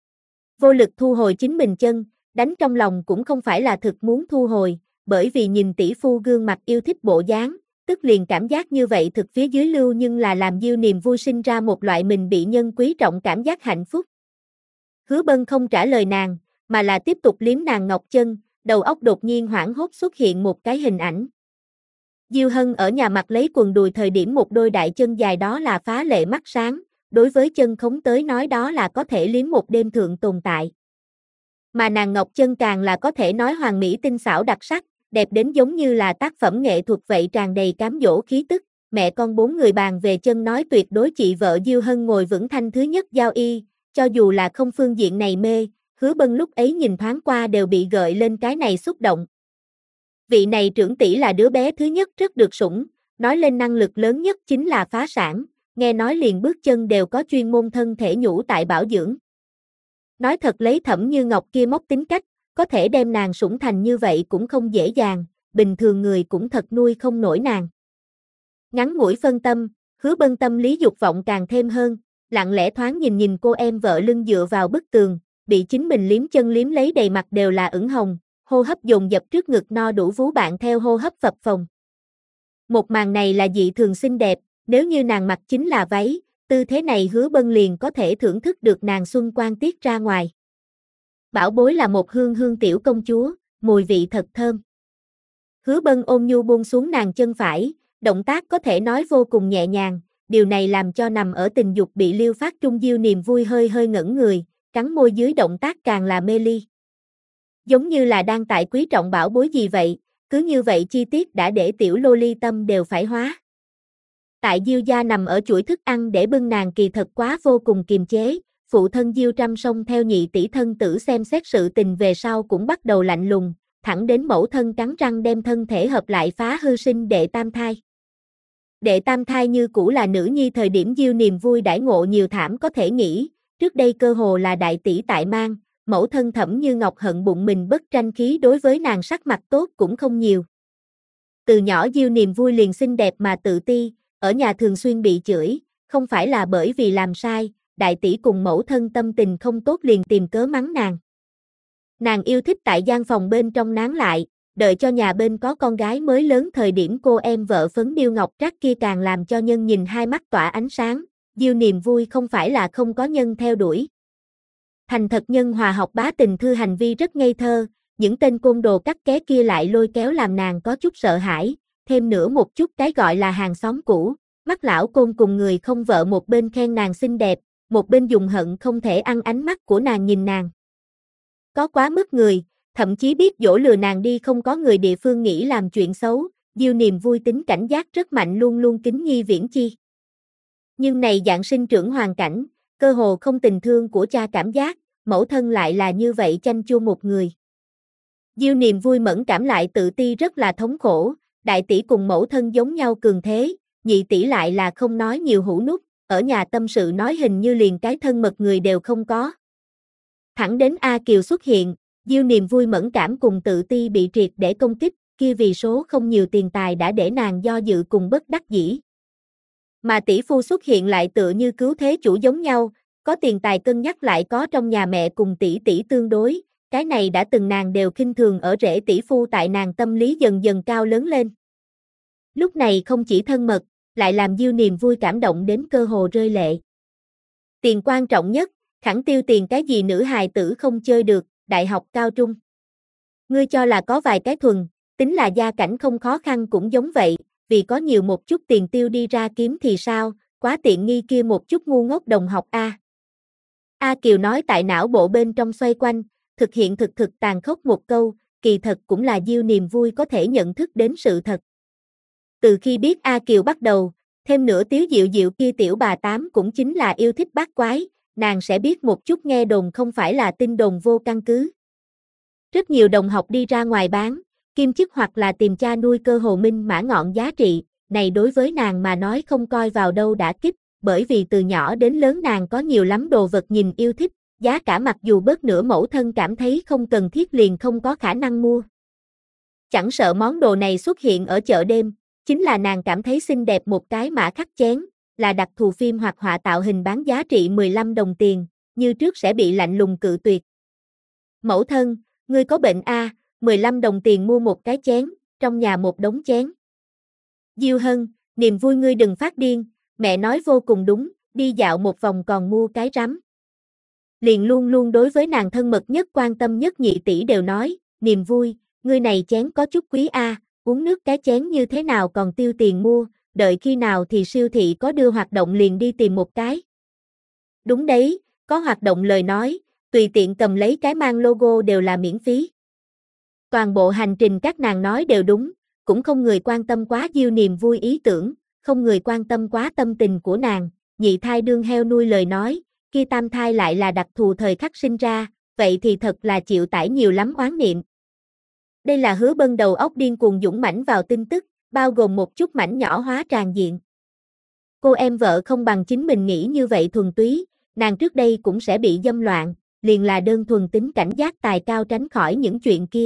Vô lực thu hồi chính mình chân, đánh trong lòng cũng không phải là thực muốn thu hồi, bởi vì nhìn tỷ phu gương mặt yêu thích bộ dáng, tức liền cảm giác như vậy thực phía dưới lưu nhưng là làm Diêu Niềm Vui sinh ra một loại mình bị nhân quý trọng cảm giác hạnh phúc. Hứa Bân không trả lời nàng, mà là tiếp tục liếm nàng ngọc chân, đầu óc đột nhiên hoảng hốt xuất hiện một cái hình ảnh. Diêu Hân ở nhà mặc lấy quần đùi thời điểm một đôi đại chân dài đó là phá lệ mắt sáng, đối với chân khống tới nói đó là có thể liếm một đêm thượng tồn tại. Mà nàng ngọc chân càng là có thể nói hoàn mỹ tinh xảo đặc sắc, đẹp đến giống như là tác phẩm nghệ thuật vậy, tràn đầy cám dỗ khí tức. Mẹ con bốn người bàn về chân nói tuyệt đối chị vợ Diêu Hân ngồi vững thanh thứ nhất giao y, cho dù là không phương diện này mê, Hứa Bân lúc ấy nhìn thoáng qua đều bị gợi lên cái này xúc động. Vị này trưởng tỷ là đứa bé thứ nhất rất được sủng, nói lên năng lực lớn nhất chính là phá sản, nghe nói liền bước chân đều có chuyên môn thân thể nhũ tại bảo dưỡng. Nói thật lấy Thẩm Như Ngọc kia móc tính cách, có thể đem nàng sủng thành như vậy cũng không dễ dàng, bình thường người cũng thật nuôi không nổi nàng. Ngắn ngủi phân tâm, Hứa Bân tâm lý dục vọng càng thêm hơn, lặng lẽ thoáng nhìn cô em vợ lưng dựa vào bức tường, bị chính mình liếm chân liếm lấy đầy mặt đều là ửng hồng, hô hấp dồn dập trước ngực no đủ vú bạn theo hô hấp phập phồng. Một màn này là dị thường xinh đẹp, nếu như nàng mặc chính là váy, tư thế này Hứa Bân liền có thể thưởng thức được nàng xuân quang tiết ra ngoài. Bảo bối là một hương hương tiểu công chúa, mùi vị thật thơm. Hứa Bân ôn nhu buông xuống nàng chân phải, động tác có thể nói vô cùng nhẹ nhàng, điều này làm cho nằm ở tình dục bị liêu phát trung Diêu Niềm Vui hơi ngẩn người, cắn môi dưới động tác càng là mê ly. Giống như là đang tại quý trọng bảo bối gì vậy, cứ như vậy chi tiết đã để tiểu lô ly tâm đều phải hóa. Tại Diêu gia nằm ở chuỗi thức ăn để bưng nàng kỳ thật quá vô cùng kiềm chế, phụ thân Diêu Trăm song theo nhị tỷ thân tử xem xét sự tình về sau cũng bắt đầu lạnh lùng, thẳng đến mẫu thân cắn răng đem thân thể hợp lại phá hư sinh đệ tam thai. Đệ tam thai như cũ là nữ nhi thời điểm Diêu Niềm Vui đãi ngộ nhiều thảm có thể nghĩ, trước đây cơ hồ là đại tỷ tại mang, mẫu thân Thẩm Như Ngọc hận bụng mình bất tranh khí đối với nàng sắc mặt tốt cũng không nhiều. Từ nhỏ Diêu Niềm Vui liền xinh đẹp mà tự ti, ở nhà thường xuyên bị chửi, không phải là bởi vì làm sai, đại tỷ cùng mẫu thân tâm tình không tốt liền tìm cớ mắng nàng. Nàng yêu thích tại gian phòng bên trong nán lại, đợi cho nhà bên có con gái mới lớn thời điểm cô em vợ phấn điêu ngọc trác kia càng làm cho nhân nhìn hai mắt tỏa ánh sáng, Diêu Niềm Vui không phải là không có nhân theo đuổi. Thành thật nhân hòa học bá tình thư hành vi rất ngây thơ, những tên côn đồ cắt ké kia lại lôi kéo làm nàng có chút sợ hãi, thêm nữa một chút cái gọi là hàng xóm cũ, mắt lão côn cùng người không vợ một bên khen nàng xinh đẹp, một bên dùng hận không thể ăn ánh mắt của nàng nhìn nàng. Có quá mức người, thậm chí biết dỗ lừa nàng đi không có người địa phương nghĩ làm chuyện xấu, Diêu Niềm Vui tính cảnh giác rất mạnh luôn luôn kính nhi viễn chi. Nhưng này dạng sinh trưởng hoàn cảnh, cơ hồ không tình thương của cha cảm giác, mẫu thân lại là như vậy chanh chua một người. Diêu Niềm Vui mẫn cảm lại tự ti rất là thống khổ, đại tỷ cùng mẫu thân giống nhau cường thế, nhị tỷ lại là không nói nhiều hũ nút, ở nhà tâm sự nói hình như liền cái thân mật người đều không có. Thẳng đến A Kiều xuất hiện, Diêu Niềm Vui mẫn cảm cùng tự ti bị triệt để công kích, kia vì số không nhiều tiền tài đã để nàng do dự cùng bất đắc dĩ. Mà tỷ phu xuất hiện lại tựa như cứu thế chủ giống nhau, có tiền tài cân nhắc lại có trong nhà mẹ cùng tỷ tỷ tương đối, cái này đã từng nàng đều khinh thường ở rễ tỷ phu tại nàng tâm lý dần dần cao lớn lên. Lúc này không chỉ thân mật, lại làm Diêu Niềm Vui cảm động đến cơ hồ rơi lệ. Tiền quan trọng nhất, khẳng tiêu tiền cái gì nữ hài tử không chơi được, đại học cao trung. Ngươi cho là có vài cái thuần, tính là gia cảnh không khó khăn cũng giống vậy, vì có nhiều một chút tiền tiêu đi ra kiếm thì sao, quá tiện nghi kia một chút ngu ngốc đồng học a. A Kiều nói tại não bộ bên trong xoay quanh, thực hiện thực tàn khốc một câu, kỳ thật cũng là Diêu Niềm Vui có thể nhận thức đến sự thật. Từ khi biết A Kiều bắt đầu, thêm nữa Tiếu Diệu Diệu kia tiểu bà tám cũng chính là yêu thích bát quái, nàng sẽ biết một chút nghe đồn không phải là tin đồn vô căn cứ. Rất nhiều đồng học đi ra ngoài bán, kim chức hoặc là tìm cha nuôi cơ hồ minh mã ngọn giá trị, này đối với nàng mà nói không coi vào đâu đã kích, bởi vì từ nhỏ đến lớn nàng có nhiều lắm đồ vật nhìn yêu thích, giá cả mặc dù bớt nửa mẫu thân cảm thấy không cần thiết liền không có khả năng mua. Chẳng sợ món đồ này xuất hiện ở chợ đêm, chính là nàng cảm thấy xinh đẹp một cái mã khắc chén, là đặc thù phim hoặc họa tạo hình bán giá trị 15 đồng tiền, như trước sẽ bị lạnh lùng cự tuyệt. Mẫu thân, ngươi có bệnh a, 15 đồng tiền mua một cái chén, trong nhà một đống chén. Diêu Hân, Niềm Vui ngươi đừng phát điên, mẹ nói vô cùng đúng, đi dạo một vòng còn mua cái rắm. Liền luôn luôn đối với nàng thân mật nhất quan tâm nhất nhị tỷ đều nói, Niềm Vui, ngươi này chén có chút quý a, uống nước cái chén như thế nào còn tiêu tiền mua, đợi khi nào thì siêu thị có đưa hoạt động liền đi tìm một cái. Đúng đấy, có hoạt động lời nói, tùy tiện cầm lấy cái mang logo đều là miễn phí. Toàn bộ hành trình các nàng nói đều đúng, cũng không người quan tâm quá Diêu Niềm Vui ý tưởng, không người quan tâm quá tâm tình của nàng, nhị thai đương heo nuôi lời nói, kia tam thai lại là đặc thù thời khắc sinh ra, vậy thì thật là chịu tải nhiều lắm oán niệm. Đây là Hứa Bân đầu óc điên cuồng dũng mãnh vào tin tức, bao gồm một chút mảnh nhỏ hóa tràn diện. Cô em vợ không bằng chính mình nghĩ như vậy thuần túy, nàng trước đây cũng sẽ bị dâm loạn, liền là đơn thuần tính cảnh giác tài cao tránh khỏi những chuyện kia.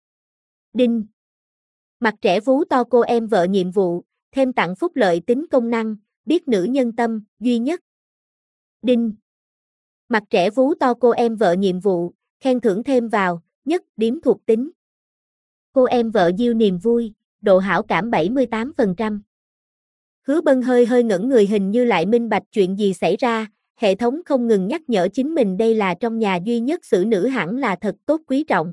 Đinh. Mặt trẻ vú to cô em vợ nhiệm vụ, thêm tặng phúc lợi tính công năng, biết nữ nhân tâm, duy nhất. Đinh. Mặt trẻ vú to cô em vợ nhiệm vụ, khen thưởng thêm vào, nhất điểm thuộc tính. Cô em vợ Diêu Niềm Vui, độ hảo cảm 78%. Hứa Bân hơi ngẩn người hình như lại minh bạch chuyện gì xảy ra, hệ thống không ngừng nhắc nhở chính mình đây là trong nhà duy nhất xử nữ hẳn là thật tốt quý trọng.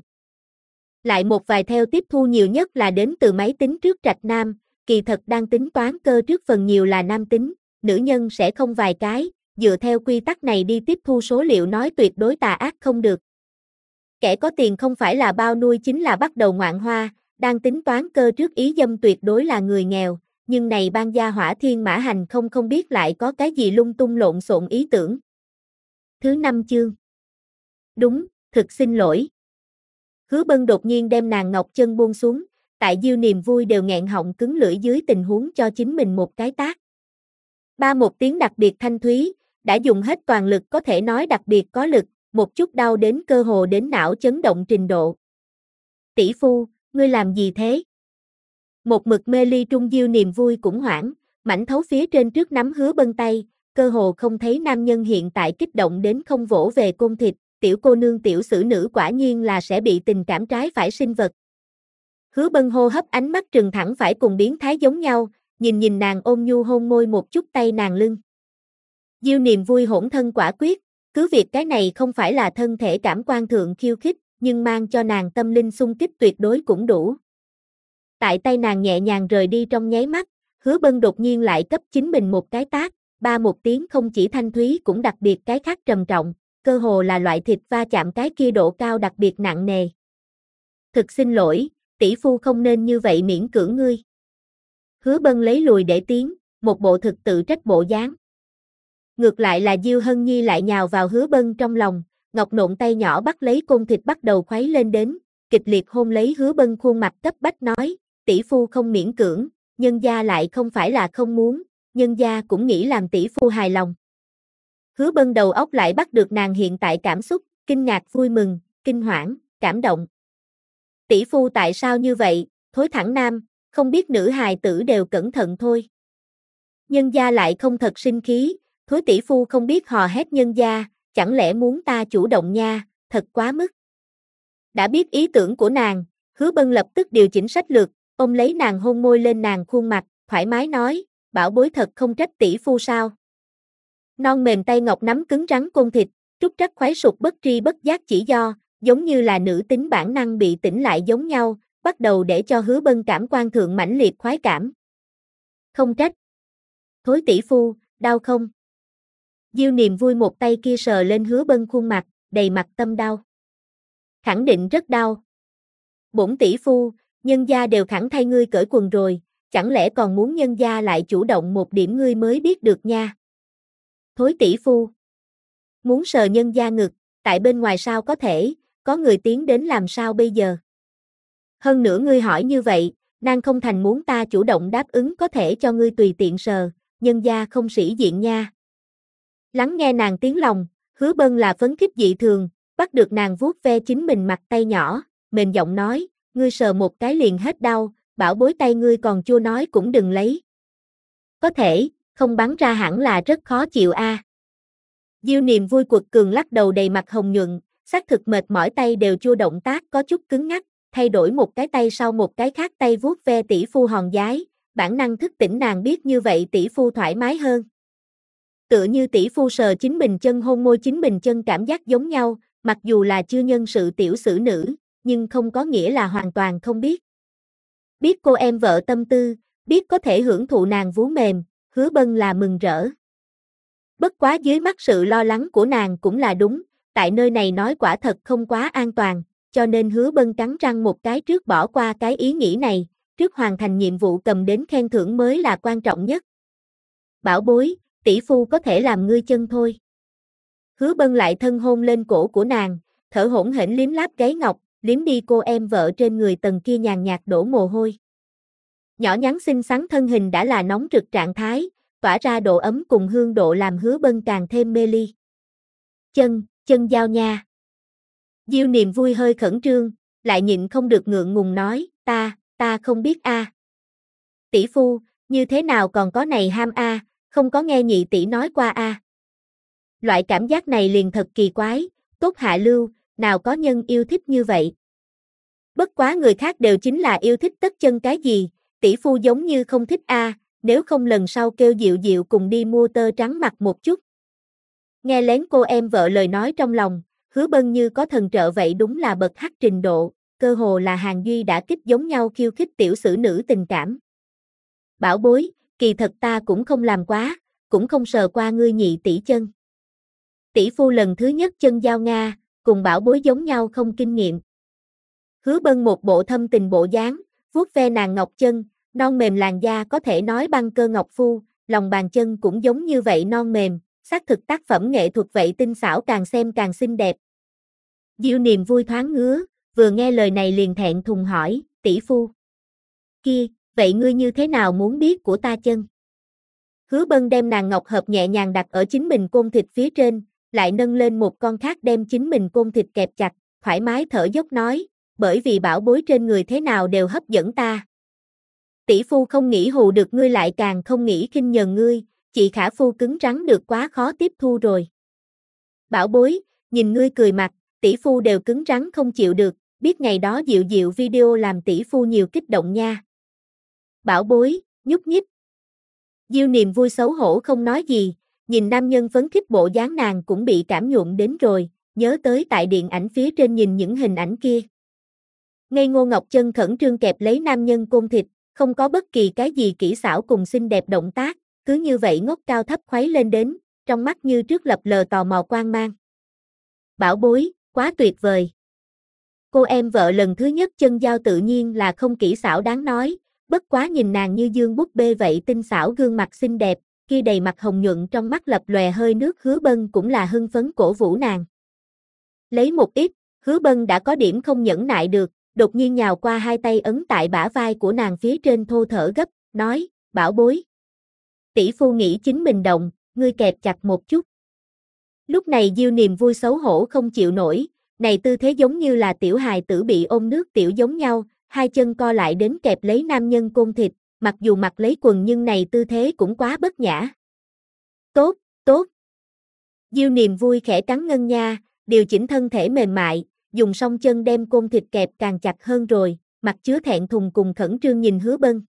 Lại một vài theo tiếp thu nhiều nhất là đến từ máy tính trước trạch nam, kỳ thật đang tính toán cơ trước phần nhiều là nam tính, nữ nhân sẽ không vài cái, dựa theo quy tắc này đi tiếp thu số liệu nói tuyệt đối tà ác không được. Kẻ có tiền không phải là bao nuôi chính là bắt đầu ngoạn hoa, đang tính toán cơ trước ý dâm tuyệt đối là người nghèo, nhưng này ban gia hỏa thiên mã hành không biết lại có cái gì lung tung lộn xộn ý tưởng. Thứ 5 chương. Đúng, thực xin lỗi. Hứa Bân đột nhiên đem nàng ngọc chân buông xuống, tại Diêu Niềm Vui đều nghẹn họng cứng lưỡi dưới tình huống cho chính mình một cái tát. Ba một tiếng đặc biệt thanh thúy, đã dùng hết toàn lực có thể nói đặc biệt có lực, một chút đau đến cơ hồ đến não chấn động trình độ. Tỷ phu, ngươi làm gì thế? Một mực mê ly trung Diêu Niềm Vui cũng hoảng, mảnh thấu phía trên trước nắm Hứa Bân tay, cơ hồ không thấy nam nhân hiện tại kích động đến không vỗ về côn thịt, tiểu cô nương tiểu sử nữ quả nhiên là sẽ bị tình cảm trái phải sinh vật. Hứa Bân hô hấp ánh mắt trừng thẳng phải cùng biến thái giống nhau, nhìn nàng ôm nhu hôn môi một chút tay nàng lưng. Diêu Niềm Vui hỗn thân quả quyết, cứ việc cái này không phải là thân thể cảm quan thượng khiêu khích, nhưng mang cho nàng tâm linh xung kích tuyệt đối cũng đủ. Tại tay nàng nhẹ nhàng rời đi trong nháy mắt, Hứa Bân đột nhiên lại cấp chính mình một cái tát, ba một tiếng không chỉ thanh thúy cũng đặc biệt cái khác trầm trọng, cơ hồ là loại thịt va chạm cái kia độ cao đặc biệt nặng nề. Thực xin lỗi, tỷ phu không nên như vậy miễn cưỡng ngươi. Hứa Bân lấy lùi để tiến, một bộ thực tự trách bộ dáng. ngược lại là Diêu Hân Nhi lại nhào vào Hứa Bân trong lòng, ngọc nộn tay nhỏ bắt lấy côn thịt bắt đầu khuấy lên đến, kịch liệt hôn lấy Hứa Bân khuôn mặt cấp bách nói, tỷ phu không miễn cưỡng, nhân gia lại không phải là không muốn, nhân gia cũng nghĩ làm tỷ phu hài lòng. Hứa Bân đầu óc lại bắt được nàng hiện tại cảm xúc, kinh ngạc vui mừng, kinh hoảng, cảm động. Tỷ phu tại sao như vậy, thối thẳng nam, không biết nữ hài tử đều cẩn thận thôi. Nhân gia lại không thật sinh khí, thối tỷ phu không biết hò hét nhân gia, chẳng lẽ muốn ta chủ động nha, thật quá mức. Đã biết ý tưởng của nàng, Hứa Bân lập tức điều chỉnh sách lược, ôm lấy nàng hôn môi lên nàng khuôn mặt, thoải mái nói, bảo bối thật không trách tỷ phu sao. Non mềm tay ngọc nắm cứng rắn côn thịt, trúc trắc khoái sụp bất tri bất giác chỉ do, giống như là nữ tính bản năng bị tỉnh lại giống nhau, bắt đầu để cho Hứa Bân cảm quan thượng mãnh liệt khoái cảm. Không trách. Thối tỷ phu, đau không? Diêu Niệm vui một tay kia sờ lên Hứa Bân khuôn mặt, đầy mặt tâm đau. Khẳng định rất đau. Bổn tỷ phu, nhân gia đều khẳng thay ngươi cởi quần rồi, chẳng lẽ còn muốn nhân gia lại chủ động một điểm ngươi mới biết được nha. Thối tỷ phu. Muốn sờ nhân gia ngực, tại bên ngoài sao có thể, có người tiến đến làm sao bây giờ? Hơn nữa ngươi hỏi như vậy, nàng không thành muốn ta chủ động đáp ứng có thể cho ngươi tùy tiện sờ, nhân gia không sĩ diện nha. Lắng nghe nàng tiếng lòng, Hứa Bân là phấn khích dị thường, bắt được nàng vuốt ve chính mình mặt tay nhỏ, mềm giọng nói, ngươi sờ một cái liền hết đau, bảo bối tay ngươi còn chua nói cũng đừng lấy. Có thể, không bắn ra hẳn là rất khó chịu a. Diêu Niệm vui quật cường lắc đầu đầy mặt hồng nhuận, xác thực mệt mỏi tay đều chua động tác có chút cứng ngắc, thay đổi một cái tay sau một cái khác tay vuốt ve tỷ phu hòn giái, bản năng thức tỉnh nàng biết như vậy tỷ phu thoải mái hơn. Tựa như tỷ phu sờ chính mình chân hôn môi chính mình chân cảm giác giống nhau, mặc dù là chưa nhân sự tiểu xử nữ, nhưng không có nghĩa là hoàn toàn không biết. Biết cô em vợ tâm tư, biết có thể hưởng thụ nàng vú mềm, Hứa Bân là mừng rỡ. Bất quá dưới mắt sự lo lắng của nàng cũng là đúng, tại nơi này nói quả thật không quá an toàn, cho nên Hứa Bân cắn răng một cái trước bỏ qua cái ý nghĩ này, trước hoàn thành nhiệm vụ cầm đến khen thưởng mới là quan trọng nhất. Bảo bối, tỷ phu có thể làm ngươi chân thôi. Hứa Bân lại thân hôn lên cổ của nàng, thở hổn hển liếm láp gáy ngọc, liếm đi cô em vợ trên người tầng kia nhàn nhạt đổ mồ hôi. Nhỏ nhắn xinh xắn thân hình đã là nóng rực trạng thái, tỏa ra độ ấm cùng hương độ làm Hứa Bân càng thêm mê ly. Chân giao nha. Diêu Niệm vui hơi khẩn trương, lại nhịn không được ngượng ngùng nói, ta không biết a. Tỷ phu, như thế nào còn có này ham a, không có nghe nhị tỷ nói qua a. Loại cảm giác này liền thật kỳ quái, tốt hạ lưu, nào có nhân yêu thích như vậy. Bất quá người khác đều chính là yêu thích tất chân cái gì, tỷ phu giống như không thích a, nếu không lần sau kêu Diệu Diệu cùng đi mua tơ trắng mặc một chút. Nghe lén cô em vợ lời nói trong lòng, Hứa Bân như có thần trợ vậy đúng là bậc hắc trình độ, cơ hồ là hàng duy đã kích giống nhau khiêu khích tiểu sử nữ tình cảm. Bảo bối, kỳ thật ta cũng không làm quá, cũng không sờ qua ngươi nhị tỷ chân. Tỷ phu lần thứ nhất chân giao Nga, cùng bảo bối giống nhau không kinh nghiệm. Hứa Bân một bộ thâm tình bộ dáng, vuốt ve nàng ngọc chân, non mềm làn da có thể nói băng cơ ngọc phu, lòng bàn chân cũng giống như vậy non mềm, xác thực tác phẩm nghệ thuật vậy tinh xảo càng xem càng xinh đẹp. Diêu Niệm vui thoáng ngứa, vừa nghe lời này liền thẹn thùng hỏi, tỷ phu. Kia, vậy ngươi như thế nào muốn biết của ta chân? Hứa Bân đem nàng ngọc hợp nhẹ nhàng đặt ở chính mình côn thịt phía trên, lại nâng lên một con khác đem chính mình côn thịt kẹp chặt, thoải mái thở dốc nói, bởi vì bảo bối trên người thế nào đều hấp dẫn ta. Tỷ phu không nghĩ hù được ngươi lại càng không nghĩ khinh nhờn ngươi, chị khả phu cứng rắn được quá khó tiếp thu rồi. Bảo bối, nhìn ngươi cười mặt, tỷ phu đều cứng rắn không chịu được, biết ngày đó Diệu Diệu video làm tỷ phu nhiều kích động nha. Bảo bối, nhúc nhích. Diêu Niệm vui xấu hổ không nói gì, nhìn nam nhân phấn khích bộ dáng nàng cũng bị cảm nhuộm đến rồi, nhớ tới tại điện ảnh phía trên nhìn những hình ảnh kia. Ngây ngô ngọc chân khẩn trương kẹp lấy nam nhân côn thịt, không có bất kỳ cái gì kỹ xảo cùng xinh đẹp động tác, cứ như vậy ngốc cao thấp khuấy lên đến, trong mắt như trước lập lờ tò mò quang mang. Bảo bối, quá tuyệt vời. Cô em vợ lần thứ nhất chân giao tự nhiên là không kỹ xảo đáng nói, bất quá nhìn nàng như dương búp bê vậy tinh xảo gương mặt xinh đẹp, kia đầy mặt hồng nhuận trong mắt lập lòe hơi nước Hứa Bân cũng là hưng phấn cổ vũ nàng. Lấy một ít, Hứa Bân đã có điểm không nhẫn nại được, đột nhiên nhào qua hai tay ấn tại bả vai của nàng phía trên thô thở gấp, nói, bảo bối. Tỷ phu nghĩ chính mình động, ngươi kẹp chặt một chút. Lúc này Diêu Niềm vui xấu hổ không chịu nổi, này tư thế giống như là tiểu hài tử bị ôm nước tiểu giống nhau, hai chân co lại đến kẹp lấy nam nhân côn thịt, mặc dù mặc lấy quần nhưng này tư thế cũng quá bất nhã. Tốt, tốt. Diêu Niềm vui khẽ cắn ngân nha, điều chỉnh thân thể mềm mại, dùng song chân đem côn thịt kẹp càng chặt hơn rồi, mặt chứa thẹn thùng cùng khẩn trương nhìn Hứa Bân.